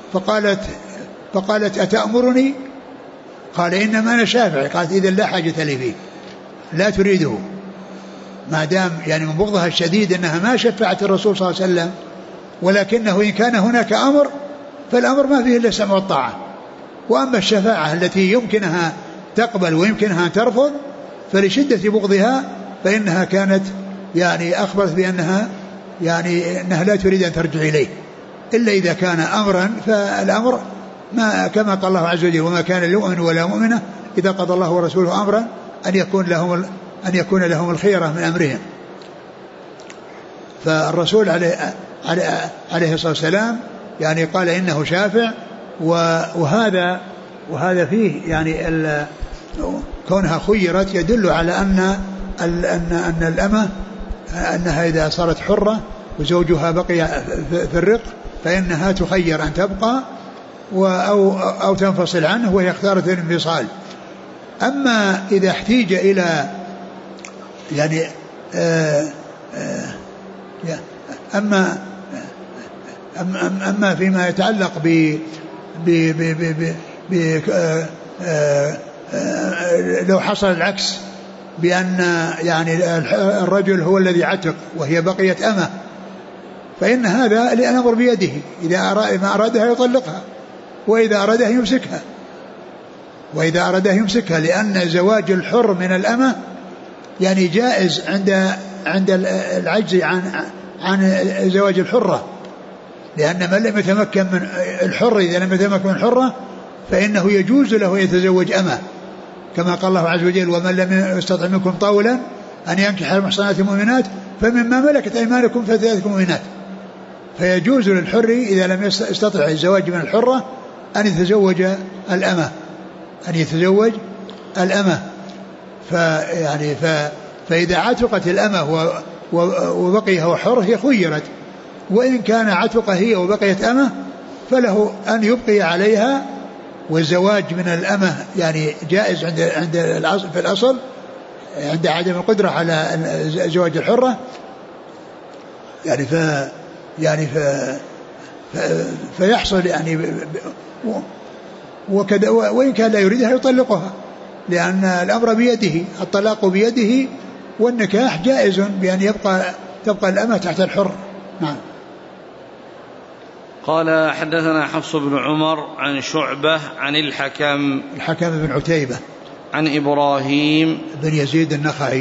فقالت أتأمرني؟ قال إنما أنا شافعي. قالت إذن لا حاجة لي فيه، لا تريده، ما دام يعني من بغضها الشديد أنها ما شفعت الرسول صلى الله عليه وسلم، ولكنه إن كان هناك أمر فالأمر ما فيه إلا السمع والطاعة. وأما الشفاعة التي يمكنها تقبل ويمكنها أن ترفض فلشدة بغضها فإنها كانت يعني أخبرت بأنها يعني أنها لا تريد أن ترجع إليه إلا إذا كان أمرا، فالأمر ما كما قال الله عز وجل: وما كان لمؤمن ولا مؤمنة إذا قضى الله ورسوله أمرا أن يكون لهم الخيرة من أمرهم. فالرسول عليه الصلاة والسلام يعني قال إنه شافع، وهذا فيه يعني كونها خيرت يدل على أن الأمة أنها إذا صارت حرة وزوجها بقي في الرق فإنها تخير أن تبقى أو تنفصل عنه، وهي اختارت الانفصال. أما إذا احتيج إلى يعني أما فيما يتعلق لو حصل العكس بأن يعني الرجل هو الذي عتق وهي بقيت أمه، فإن هذا الأمر بيده، إذا ما أرادها يطلقها، وإذا أرادها يمسكها، لأن زواج الحر من الأمة يعني جائز عند العجز عن زواج الحرة، لأن من لم يتمكن من الحر إذا لم يتمكن من الحرة فإنه يجوز له يتزوج أمه، كما قال الله عز وجل: ومن لم يستطع منكم طولا أن ينكح المحصنات المؤمنات فمما ملكت أيمانكم فتياتكم مؤمنات. فيجوز للحر إذا لم يستطع الزواج من الحرة أن يتزوج الأمة. فإذا عتقت الأمة وبقي هو حر هي خيرت، وإن كان عتق هي وبقيت أمة فله أن يبقي عليها، والزواج من الأمة يعني جائز في الأصل عند عدم القدرة على زواج الحرة، فيحصل يعني وكذا، وإن كان لا يريدها يطلقها، لأن الأمر بيده، الطلاق بيده، والنكاح جائز بأن تبقى الأمة تحت الحر. نعم. قال: حدثنا حفص بن عمر عن شعبة عن الحكم بن عتيبة عن إبراهيم بن يزيد النخعي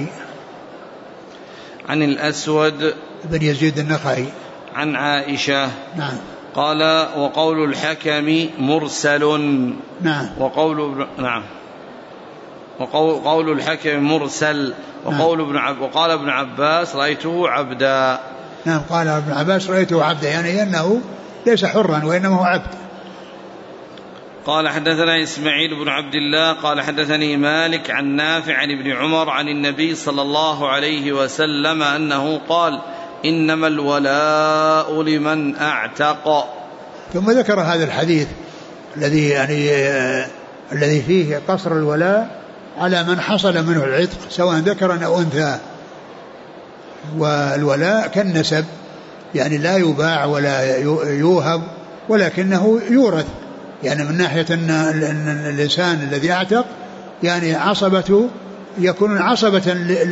عن الأسود بن يزيد النخعي عن عائشة. نعم. قال: وقول الحكم مرسل. نعم. نعم. وقول الحكم مرسل. وقال ابن عباس رأيته عبدا. نعم قال ابن عباس رأيته عبدا، يعني أنه ليس حرا وإنما هو عبد. قال حدثنا إسماعيل بن عبد الله قال حدثني مالك عن نافع عن ابن عمر عن النبي صلى الله عليه وسلم أنه قال إنما الولاء لمن أعتق. ثم ذكر هذا الحديث الذي فيه قصر الولاء على من حصل منه العتق سواء ذكرا أو أنثى. والولاء كالنسب، يعني لا يباع ولا يوهب ولكنه يورث، يعني من ناحية أن الإنسان الذي أعتق يعني عصبته يكون عصبة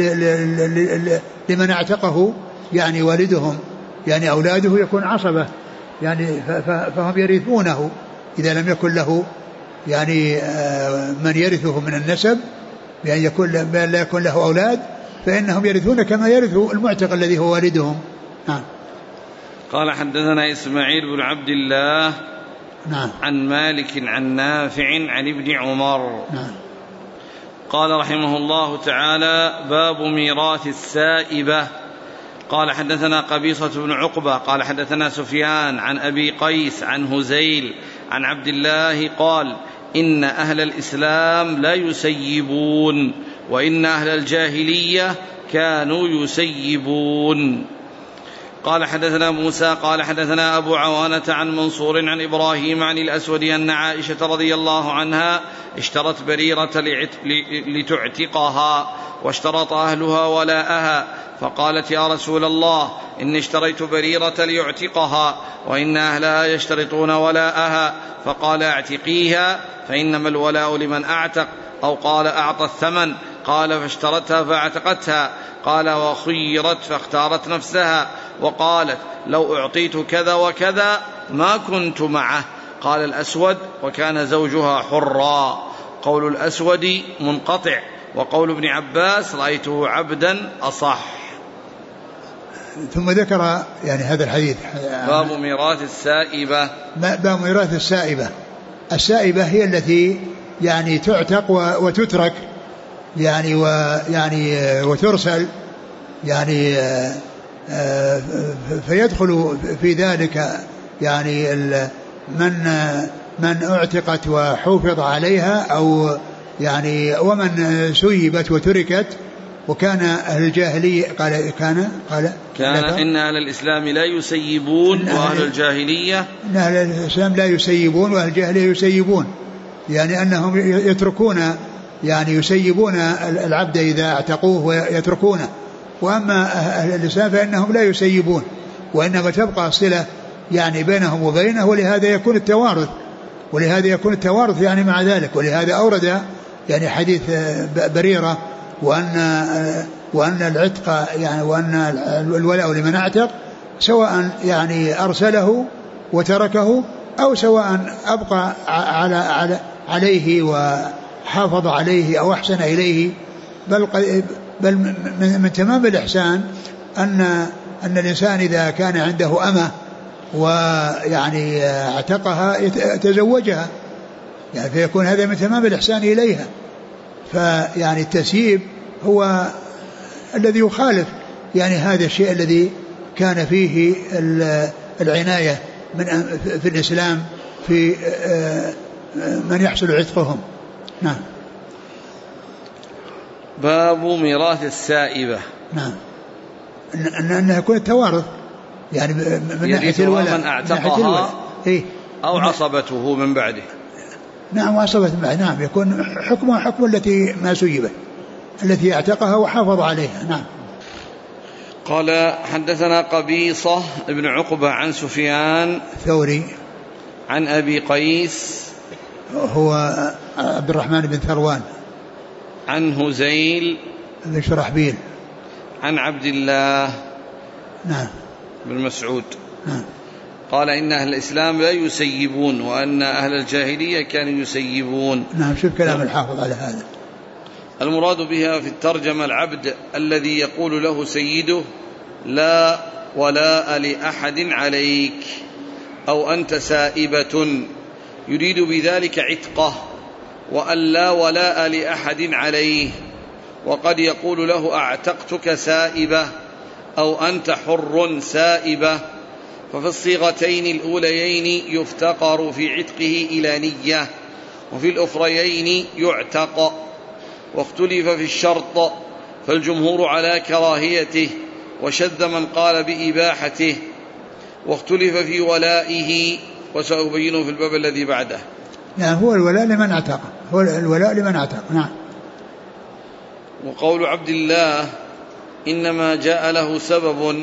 لمن اعتقه، يعني والدهم يعني أولاده يكون عصبة، يعني فهم يرثونه إذا لم يكن له يعني من يرثه من النسب، يعني لا يكون له أولاد فإنهم يرثون كما يرث المعتق الذي هو والدهم. قال حدثنا إسماعيل بن عبد الله عن مالك عن نافع عن ابن عمر. قال رحمه الله تعالى باب ميراث السائبة. قال حدثنا قبيصة بن عقبة قال حدثنا سفيان عن أبي قيس عن هزيل عن عبد الله قال إن أهل الإسلام لا يسيبون وإن أهل الجاهلية كانوا يسيبون. قال حدثنا موسى قال حدثنا أبو عوانة عن منصور عن إبراهيم عن الأسود أن عائشة رضي الله عنها اشترت بريرة لتعتقها واشترط أهلها ولاءها، فقالت يا رسول الله إني اشتريت بريرة ليعتقها وإن أهلها يشترطون ولاءها، فقال اعتقيها فإنما الولاء لمن أعتق، أو قال أعطى الثمن، قال فاشترتها فاعتقتها، قال وخيرت فاختارت نفسها وقالت لو أعطيت كذا وكذا ما كنت معه. قال الأسود وكان زوجها حرا. قول الأسود منقطع، وقول ابن عباس رأيته عبدا أصح. ثم ذكر يعني هذا الحديث باب ميراث السائبة. باب ميراث السائبة. السائبة هي التي يعني تعتق وتترك يعني وترسل، يعني فيدخل في ذلك يعني من اعتقت وحفظ عليها أو يعني ومن سيبت وتركت. وكان أهل الجاهلية كان إن أهل الإسلام لا يسيبون وأهل الجاهلية إن أهل الإسلام لا يسيبون وأهل الجاهلية يسيبون، يعني أنهم يتركون يعني يسيبون العبد إذا اعتقوه ويتركونه. وأما أهل الإسلام فإنهم لا يسيبون وإنما تبقى الصلة يعني بينهم وبينه، ولهذا يكون التوارث يعني مع ذلك. ولهذا أورد يعني حديث بريرة وأن العتق يعني وأن الولاء لمن اعتق سواء يعني أرسله وتركه أو سواء أبقى عليه وحافظ عليه أو أحسن إليه. بل من تمام الإحسان أن الإنسان إذا كان عنده أمة ويعني اعتقها يتزوجها، يعني فيكون هذا من تمام الإحسان إليها. فيعني التسييب هو الذي يخالف يعني هذا الشيء الذي كان فيه العناية في الإسلام في من يحصل عتقهم. نعم. باب ميراث السائبة. نعم، أنه يكون التوارث يعني من ناحية الولاء من اعتقها أو عصبته من بعده. نعم، وعصبة من بعده. نعم، يكون حكمها حكم التي ما سيبت التي اعتقها وحافظ عليها. نعم. قال حدثنا قبيصة ابن عقبة عن سفيان ثوري عن أبي قيس هو عبد الرحمن بن ثروان عن هزيل بن شرحبيل عن عبد الله نعم بن مسعود نعم. قال إن أهل الإسلام لا يسيبون وأن أهل الجاهلية كانوا يسيبون. نعم. شوف كلام الحافظ على هذا. المراد بها في الترجمة العبد الذي يقول له سيده لا ولاء لأحد عليك، أو أنت سائبة، يريد بذلك عتقه وأن لا ولاء لأحد عليه. وقد يقول له أعتقتك سائبة أو أنت حر سائبة، ففي الصيغتين الأوليين يفتقر في عتقه إلى نية، وفي الأخريين يعتق. واختلف في الشرط، فالجمهور على كراهيته، وشذ من قال بإباحته. واختلف في ولائه، وسأبينه في الباب الذي بعده. نعم، هو الولاء لمن اعتق، هو الولاء لمن اعتق. نعم. وقول عبد الله إنما جاء له سبب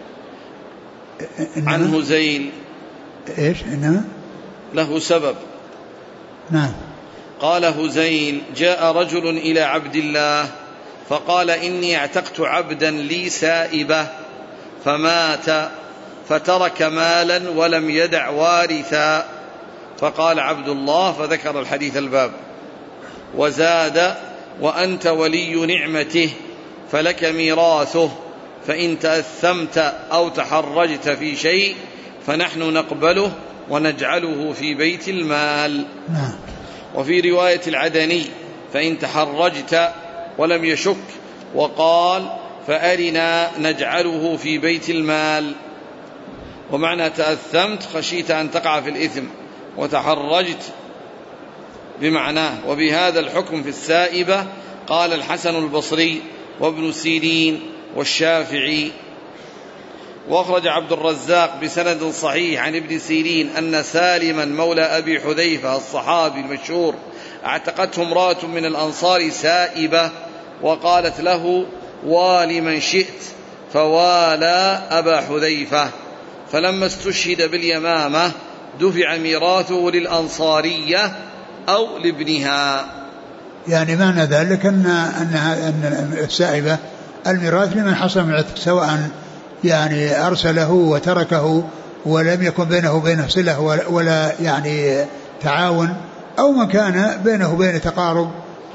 عن هزيل. إيش إنما له سبب؟ نعم. قال هزيل جاء رجل إلى عبد الله فقال إني اعتقت عبدا لي سائبة فمات فترك مالا ولم يدع وارثا، فقال عبد الله فذكر الحديث الباب، وزاد وأنت ولي نعمته فلك ميراثه، فإن تأثمت أو تحرجت في شيء فنحن نقبله ونجعله في بيت المال. وفي رواية العدني فإن تحرجت ولم يشك، وقال فأرنا نجعله في بيت المال. ومعنى تأثمت خشيت أن تقع في الإثم، وتحرجت بمعناه. وبهذا الحكم في السائبة قال الحسن البصري وابن سيرين والشافعي. وأخرج عبد الرزاق بسند صحيح عن ابن سيرين أن سالما مولى أبي حذيفة الصحابي المشهور اعتقته امرأة من الأنصار سائبة، وقالت له والي من شئت، فوالى أبا حذيفة. فلما استشهد باليمامة دفع ميراثه للأنصارية أو لابنها. يعني معنى ذلك أن السائبة الميراث لمن حصل من العتق، سواء يعني أرسله وتركه ولم يكن بينه وبينه صلة ولا يعني تعاون، أو من كان بينه وبين تقارب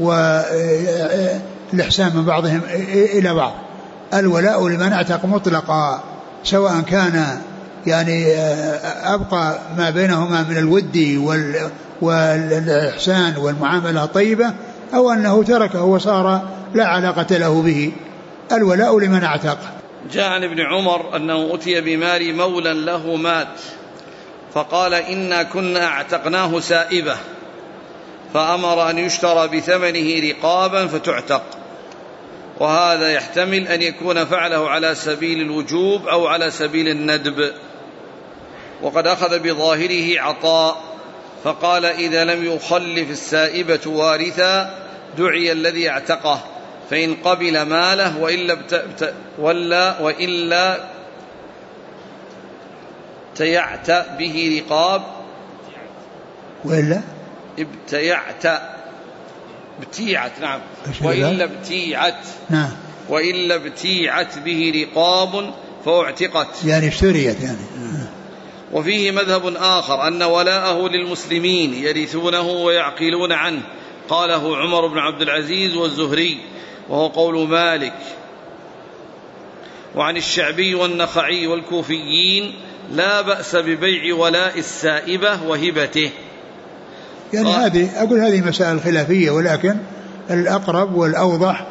والإحسان من بعضهم إلى بعض. الولاء لمن اعتق مطلقا، سواء كان يعني أبقى ما بينهما من الود والإحسان والمعاملة الطيبة، أو أنه تركه وصار لا علاقة له به. الولاء لمن اعتق. جاء عن ابن عمر أنه أتي بمال مولى له مات، فقال إنا كنا اعتقناه سائبة، فأمر أن يشترى بثمنه رقابا فتعتق. وهذا يحتمل أن يكون فعله على سبيل الوجوب أو على سبيل الندب. وقد أخذ بظاهره عطاء، فقال إذا لم يخلف السائبة وارثا دعي الذي اعتقه، فإن قبل ماله وإلا ابتيعت به رقاب، نعم، وإلا ابتيعت به رقاب فاعتقت، يعني اشتريت يعني. وفيه مذهب آخر أن ولاءه للمسلمين يرثونه ويعقلون عنه، قاله عمر بن عبد العزيز والزهري، وهو قول مالك. وعن الشعبي والنخعي والكوفيين لا بأس ببيع ولاء السائبة وهبته. يعني هذه مسائل خلافية، ولكن الأقرب والأوضح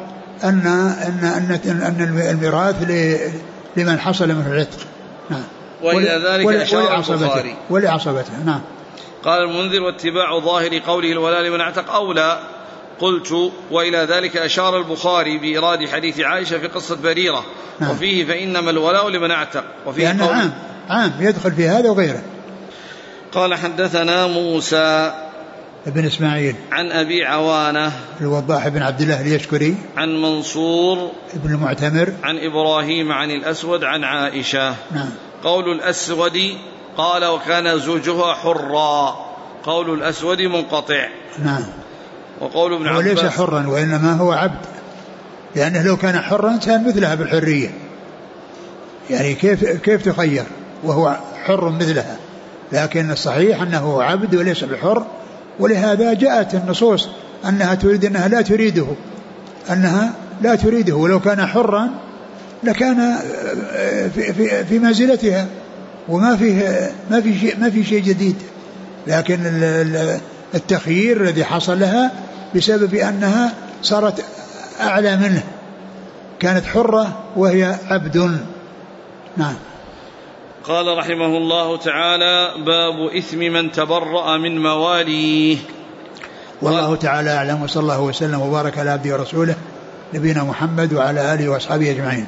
أن الميراث لمن حصل من العتق. نعم. وإلى ذلك أشار البخاري ولعصبته. نعم. قال المنذر واتباع ظاهر قوله الولاء لمن اعتق أولى. قلت وإلى ذلك أشار البخاري بإيراد حديث عائشة في قصة بريرة. نعم. وفيه فإنما الولاء لمن اعتق، وفيه لأنه عام يدخل في هذا وغيره. قال حدثنا موسى ابن إسماعيل عن أبي عوانة الوضاح بن عبد الله اليشكري عن منصور ابن المعتمر عن إبراهيم عن الأسود عن عائشة. نعم. قول الأسود قال وكان زوجها حرا، قول الأسود منقطع. نعم. وقول ابن عباس وليس حرا وإنما هو عبد، لأنه لو كان حرا كان مثلها بالحرية، يعني كيف تخير وهو حر مثلها، لكن الصحيح أنه عبد وليس بحر. ولهذا جاءت النصوص أنها تريد أنها لا تريده، ولو كان حرا لكان في منزلتها وما في شيء جديد. لكن التخيير الذي حصل لها بسبب أنها صارت أعلى منه، كانت حرة وهي عبد. نعم. قال رحمه الله تعالى: باب إثم من تبرأ من مواليه. والله تعالى أعلم، وصلى الله وسلم وبارك على عبده ورسوله نبينا محمد وعلى آله وأصحابه أجمعين.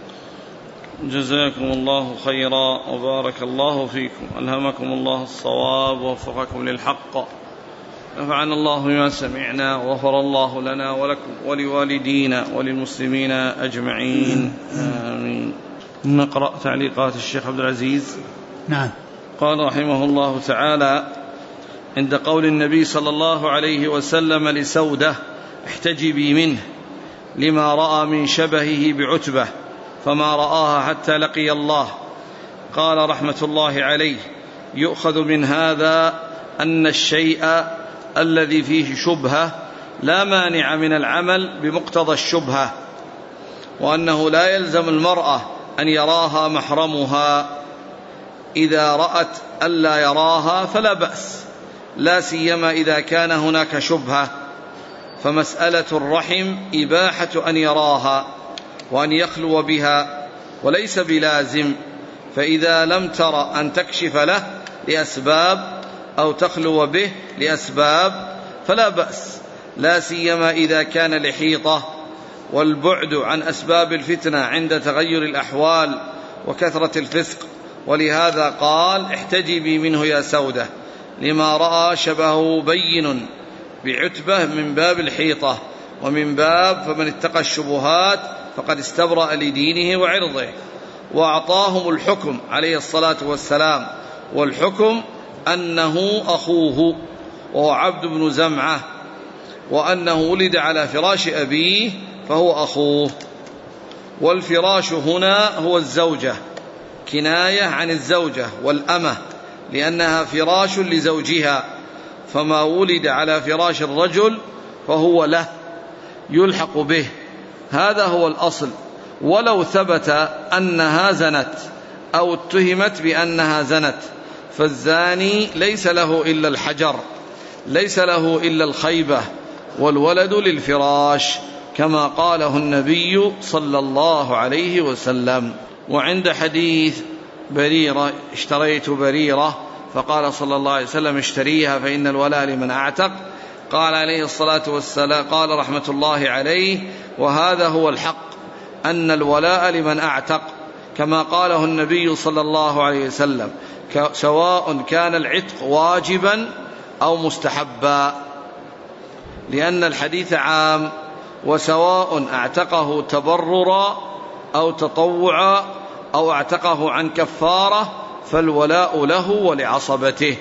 جزاكم الله خيرا وبارك الله فيكم، ألهمكم الله الصواب ووفقكم للحق، نفعنا الله بما سمعنا وغفر الله لنا ولكم ولوالدينا وللمسلمين أجمعين، آمين. نقرأ تعليقات الشيخ عبد العزيز. نعم. قال رحمه الله تعالى: عند قول النبي صلى الله عليه وسلم لسودة: احتجبي منه، لما رأى من شبهه بعتبة فما رآها حتى لقي الله. قال رحمة الله عليه: يؤخذ من هذا أن الشيء الذي فيه شبهة لا مانع من العمل بمقتضى الشبهة، وأنه لا يلزم المرأة أن يراها محرمها، إذا رأت ألا يراها فلا بأس، لا سيما إذا كان هناك شبهة. فمسألة الرحم إباحة أن يراها وأن يخلو بها، وليس بلازم، فإذا لم تر أن تكشف له لأسباب أو تخلو به لأسباب فلا بأس، لا سيما إذا كان لحيطة. والبعد عن أسباب الفتنة عند تغير الأحوال وكثرة الفسق، ولهذا قال: احتجبي منه يا سودة، لما رأى شبهه بين بعتبة من باب الحيطة، ومن باب فمن اتقى الشبهات فقد استبرأ لدينه وعرضه. وأعطاهم الحكم عليه الصلاة والسلام، والحكم أنه أخوه وهو عبد بن زمعة، وأنه ولد على فراش أبيه فهو أخوه. والفراش هنا هو الزوجة، كناية عن الزوجة والأمة، لأنها فراش لزوجها، فما ولد على فراش الرجل فهو له يلحق به، هذا هو الأصل. ولو ثبت أنها زنت أو اتهمت بأنها زنت، فالزاني ليس له إلا الحجر، ليس له إلا الخيبة، والولد للفراش، كما قاله النبي صلى الله عليه وسلم. وعند حديث بريرة: اشتريت بريرة، فقال صلى الله عليه وسلم: اشتريها فإن الولاء لمن أعتق. قال عليه الصلاة والسلام، قال رحمة الله عليه: وهذا هو الحق، أن الولاء لمن أعتق، كما قاله النبي صلى الله عليه وسلم، سواء كان العتق واجبا أو مستحبا، لأن الحديث عام. وسواء اعتقه تبررا أو تطوعا أو اعتقه عن كفارة، فالولاء له ولعصبته.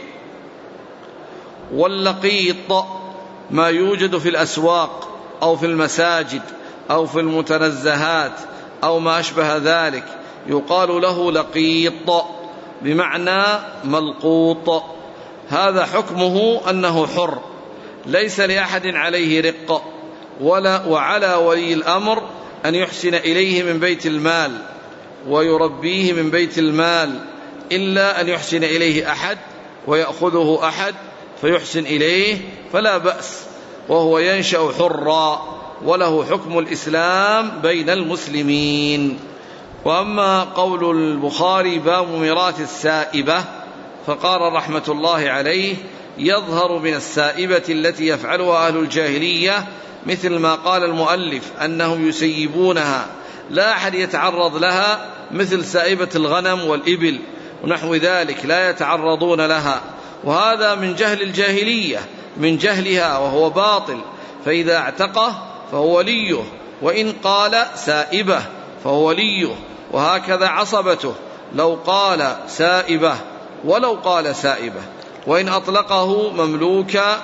واللقيط ما يوجد في الأسواق أو في المساجد أو في المتنزهات أو ما أشبه ذلك، يقال له لقيط بمعنى ملقوط. هذا حكمه أنه حر، ليس لأحد عليه رق، وعلى ولي الأمر أن يحسن إليه من بيت المال ويربيه من بيت المال، إلا أن يحسن إليه أحد ويأخذه أحد فيحسن إليه فلا بأس، وهو ينشأ حرا وله حكم الإسلام بين المسلمين. وأما قول البخاري: باب ميراث السائبة، فقال رحمة الله عليه: يظهر من السائبة التي يفعلها أهل الجاهلية مثل ما قال المؤلف أنهم يسيبونها، لا أحد يتعرض لها، مثل سائبة الغنم والإبل ونحو ذلك، لا يتعرضون لها، وهذا من جهل الجاهلية، من جهلها، وهو باطل. فإذا اعتقه فهو وليه، وإن قال سائبة فهو وليه، وهكذا عصبته لو قال سائبة ولو قال سائبة، وإن أطلقه مملوكا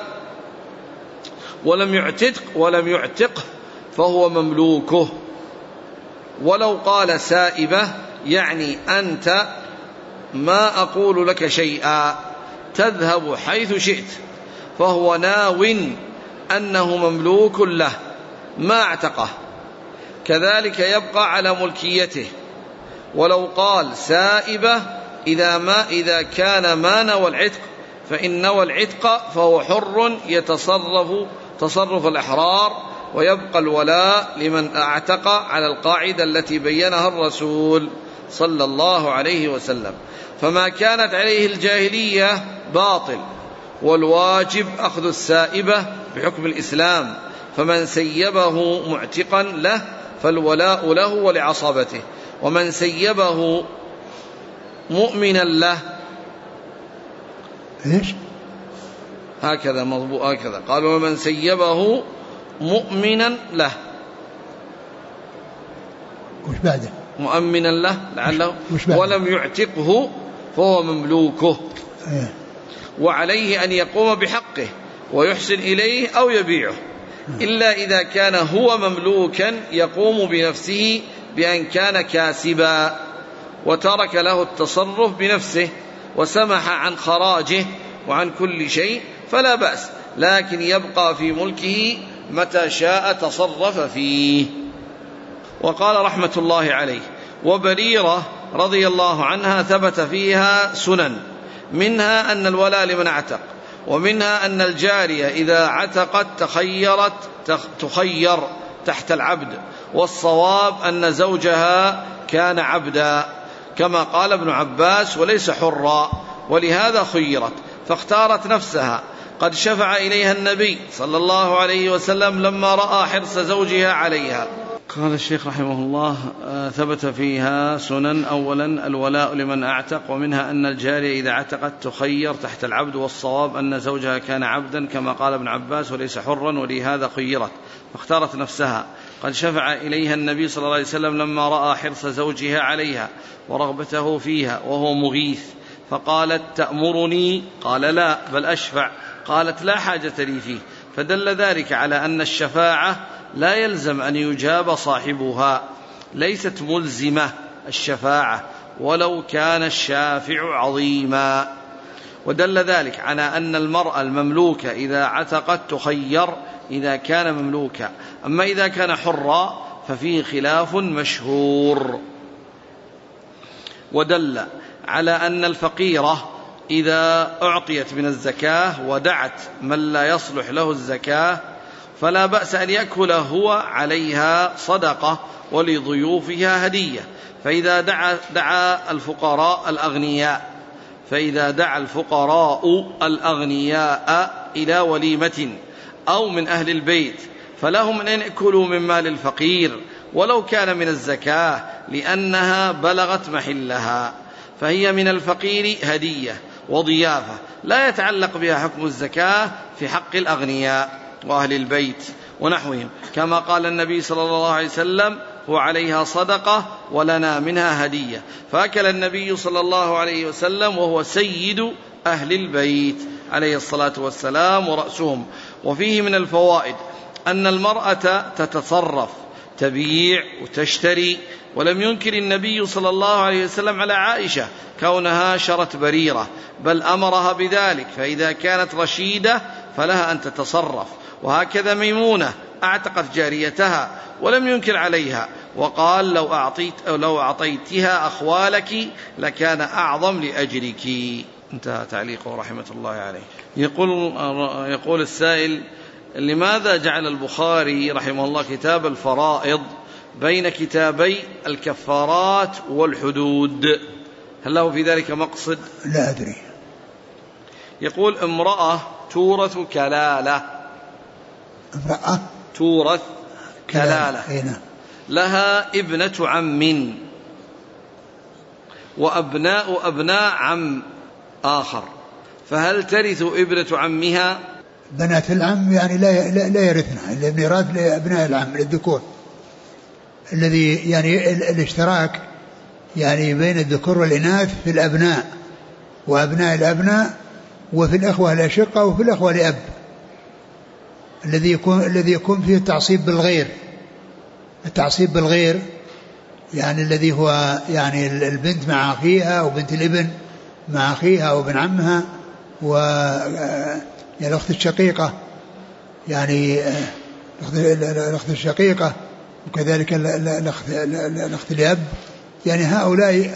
ولم يعتق فهو مملوكه. ولو قال سائبة يعني أنت ما أقول لك شيئا، تذهب حيث شئت، فهو ناو أنه مملوك له ما اعتقه، كذلك يبقى على ملكيته. ولو قال سائبة إذا كان ما نوى العتق فإن نوى العتق فهو حر يتصرف تصرف الأحرار، ويبقى الولاء لمن اعتق على القاعدة التي بينها الرسول صلى الله عليه وسلم. فما كانت عليه الجاهلية باطل، والواجب أخذ السائبة بحكم الإسلام، فمن سيبه معتقا له فالولاء له ولعصبته، ومن سيبه مؤمنا له هكذا مضبوط هكذا قال ومن سيبه مؤمنا له وش بعده مؤمنا له لعله ولم يعتقه فهو مملوكه، وعليه أن يقوم بحقه ويحسن إليه أو يبيعه، إلا إذا كان هو مملوكا يقوم بنفسه بأن كان كاسبا وترك له التصرف بنفسه وسمح عن خراجه وعن كل شيء فلا بأس، لكن يبقى في ملكه متى شاء تصرف فيه. وقال رحمة الله عليه: وبريرة رضي الله عنها ثبت فيها سنن، منها أن الولاء لمن اعتق، ومنها أن الجارية إذا عتقت تخير تحت العبد، والصواب أن زوجها كان عبدا كما قال ابن عباس وليس حرا، ولهذا خيرت فاختارت نفسها. قد شفع إليها النبي صلى الله عليه وسلم لما رأى حرص زوجها عليها. قال الشيخ رحمه الله: ثبت فيها سنن، أولا الولاء لمن أعتق، ومنها أن الجارية إذا عتقت تخير تحت العبد، والصواب أن زوجها كان عبدا كما قال ابن عباس وليس حرا، ولهذا خيرت فاختارت نفسها. قد شفع إليها النبي صلى الله عليه وسلم لما رأى حرص زوجها عليها ورغبته فيها وهو مغيث، فقالت: تأمرني؟ قال: لا، بل أشفع. قالت: لا حاجة لي فيه. فدل ذلك على أن الشفاعة لا يلزم أن يجاب صاحبها، ليست ملزمة الشفاعة ولو كان الشافع عظيما. ودل ذلك على أن المرأة المملوكة إذا عتقت تخير إذا كان مملوكا، أما إذا كان حرا ففيه خلاف مشهور. ودل على أن الفقيرة إذا أعطيت من الزكاة ودعت من لا يصلح له الزكاة فلا بأس أن يأكل هو عليها صدقة ولضيوفها هدية. فإذا دعا الفقراء الأغنياء إلى وليمة أو من أهل البيت فلهم أن يأكلوا من مال الفقير ولو كان من الزكاة، لأنها بلغت محلها، فهي من الفقير هدية وضيافة لا يتعلق بها حكم الزكاة في حق الأغنياء وأهل البيت ونحوهم، كما قال النبي صلى الله عليه وسلم: هو عليها صدقة ولنا منها هدية. فأكل النبي صلى الله عليه وسلم وهو سيد أهل البيت عليه الصلاة والسلام ورأسهم. وفيه من الفوائد أن المرأة تتصرف، تبيع وتشتري، ولم ينكر النبي صلى الله عليه وسلم على عائشة كونها شرت بريرة، بل أمرها بذلك، فإذا كانت رشيدة فلها أن تتصرف. وهكذا ميمونة أعتقت جاريتها ولم ينكر عليها، وقال: لو أعطيتها أخوالك لكان أعظم لأجرك. انتهى تعليقه رحمة الله عليه. يقول السائل: لماذا جعل البخاري رحمه الله كتاب الفرائض بين كتابي الكفارات والحدود؟ هل له في ذلك مقصد؟ لا أدري. يقول: امرأة تورث كلالة، امرأة تورث كلالة لها ابنة عم وأبناء أبناء عم آخر، فهل ترث ابنة عمها؟ بنات العم يعني لا يرثنها، الميراث لأبناء العم للذكور، الذي يعني الاشتراك يعني بين الذكور والإناث في الأبناء وأبناء الأبناء، وفي الأخوة الأشقة، وفي الأخوة لأب، الذي يكون فيه التعصيب بالغير يعني الذي هو يعني البنت مع أخيها وبنت الابن مع أخيها وابن عمها، و يعني الأخت الشقيقة، يعني الأخت الشقيقة، وكذلك الأخت الأب، يعني هؤلاء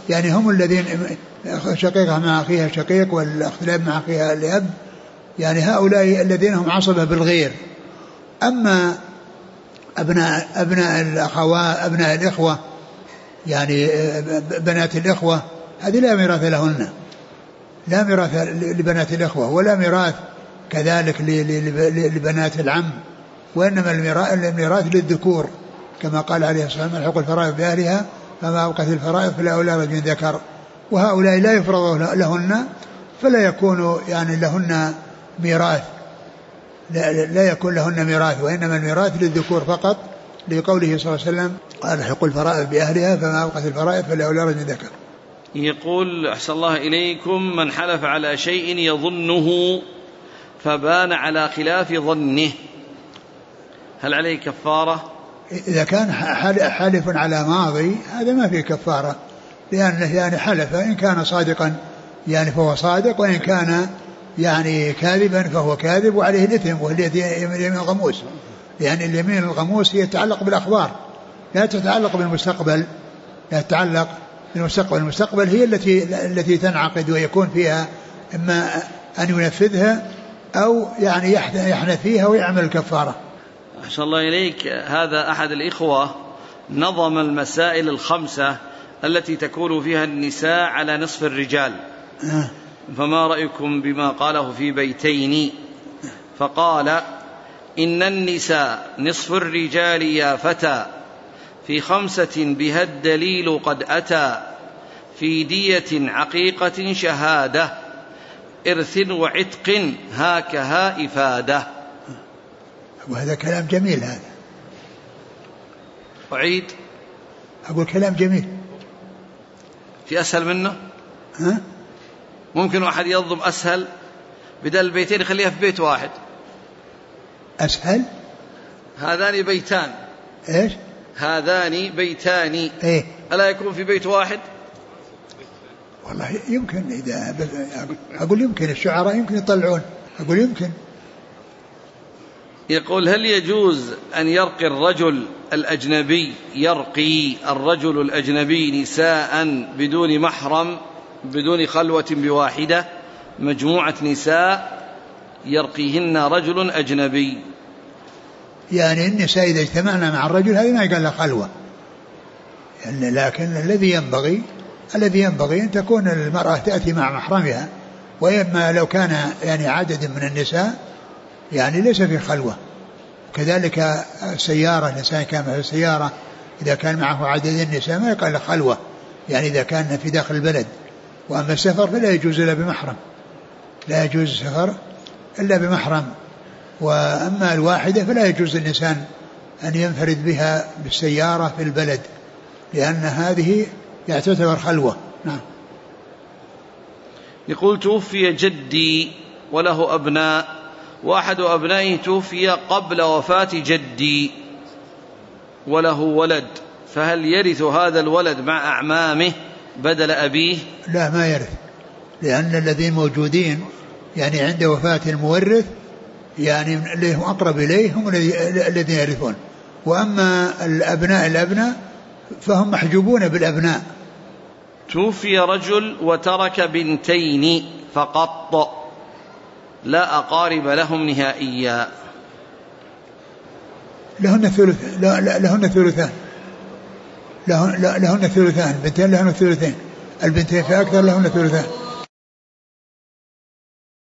يعني هم الذين شقيقة مع أخيها شقيق والأخت الأب مع أخيها الأب، يعني هؤلاء الذين هم عصبة بالغير. أما أبناء الأخوات أبناء الإخوة يعني بنات الإخوة هذه لا ميراث لهن، لا ميراث لبنات الإخوة ولا ميراث كذلك لبنات العم، وإنما الميراث للذكور كما قال عليه الصلاة والسلام الحق الفرائض بأهلها فما أبقت الفرائض فلا أولى رجل ذكر. وهؤلاء لا يفرض لهن فلا يكون يعني لهن ميراث، لا يكون لهن ميراث، وإنما الميراث للذكور فقط، لقوله صلى الله عليه وسلم قال الحق الفرائض بأهلها فما أبقت الفرائض فلا أولى رجل ذكر. يقول أحسن الله إليكم: من حلف على شيء يظنه فبان على خلاف ظنه هل عليه كفارة؟ إذا كان حلف على ماضي هذا ما فيه كفارة، لأنه يعني حلف إن كان صادقا يعني فهو صادق، وإن كان يعني كاذبا فهو كاذب وعليه الإثم، وهو اليمين الغموس، لأن اليمين الغموس هي تتعلق بالأخبار لا تتعلق بالمستقبل، لا تتعلق بالمستقبل. المستقبل هي التي تنعقد ويكون فيها إما أن ينفذها أو يعني يحنث فيها ويعمل الكفارة. أحسن الله إليك، هذا أحد الإخوة نظم المسائل الخمسة التي تكون فيها النساء على نصف الرجال، فما رأيكم بما قاله في بيتين؟ فقال: إن النساء نصف الرجال يا فتى، في 5 بها الدليل قد أتى، في دية عقيقة شهادة، إرث وعتق هاكها إفادة. وهذا كلام جميل، هذا أعيد أقول كلام جميل. في أسهل منه؟ ممكن واحد ينظم أسهل بدل البيتين يخليها في بيت واحد. أسهل؟ هذان بيتان. إيش؟ هذان بيتان. إيه؟ ألا يكون في بيت واحد؟ والله يمكن، إذا أقول يمكن الشعراء يمكن يطلعون، أقول يمكن. يقول: هل يجوز أن يرقي الرجل الأجنبي نساء بدون محرم بدون خلوة بواحدة، مجموعة نساء يرقيهن رجل أجنبي؟ يعني النساء إذا اجتمعنا مع الرجل هذه ما يقال له خلوة، يعني لكن الذي ينبغي أن تكون المرأة تأتي مع محرمها، وإما لو كان يعني عدد من النساء يعني ليس في خلوة. كذلك السيارة، الإنسان كان معه السيارة إذا كان معه عدد النساء ما يقال له خلوة، يعني إذا كان في داخل البلد. وأما السفر فلا يجوز إلا بمحرم، لا يجوز السفر إلا بمحرم. وأما الواحدة فلا يجوز الإنسان أن ينفرد بها بالسيارة في البلد، لأن هذه يعتبر خلوة. نعم. يقول: توفي جدي وله أبناء، وأحد أبنائه توفي قبل وفاة جدي وله ولد، فهل يرث هذا الولد مع أعمامه بدل أبيه؟ لا، ما يرث، لأن الذين موجودين يعني عند وفاة المورث يعني اللي هم أقرب إليه هم الذين يرثون. وأما الأبناء فهم محجوبون بالأبناء. توفي رجل وترك بنتين فقط لا أقارب لهم نهائيا، لهن ثلثان، بنتين لهن ثلثين، البنتين فأكثر لهن ثلثان.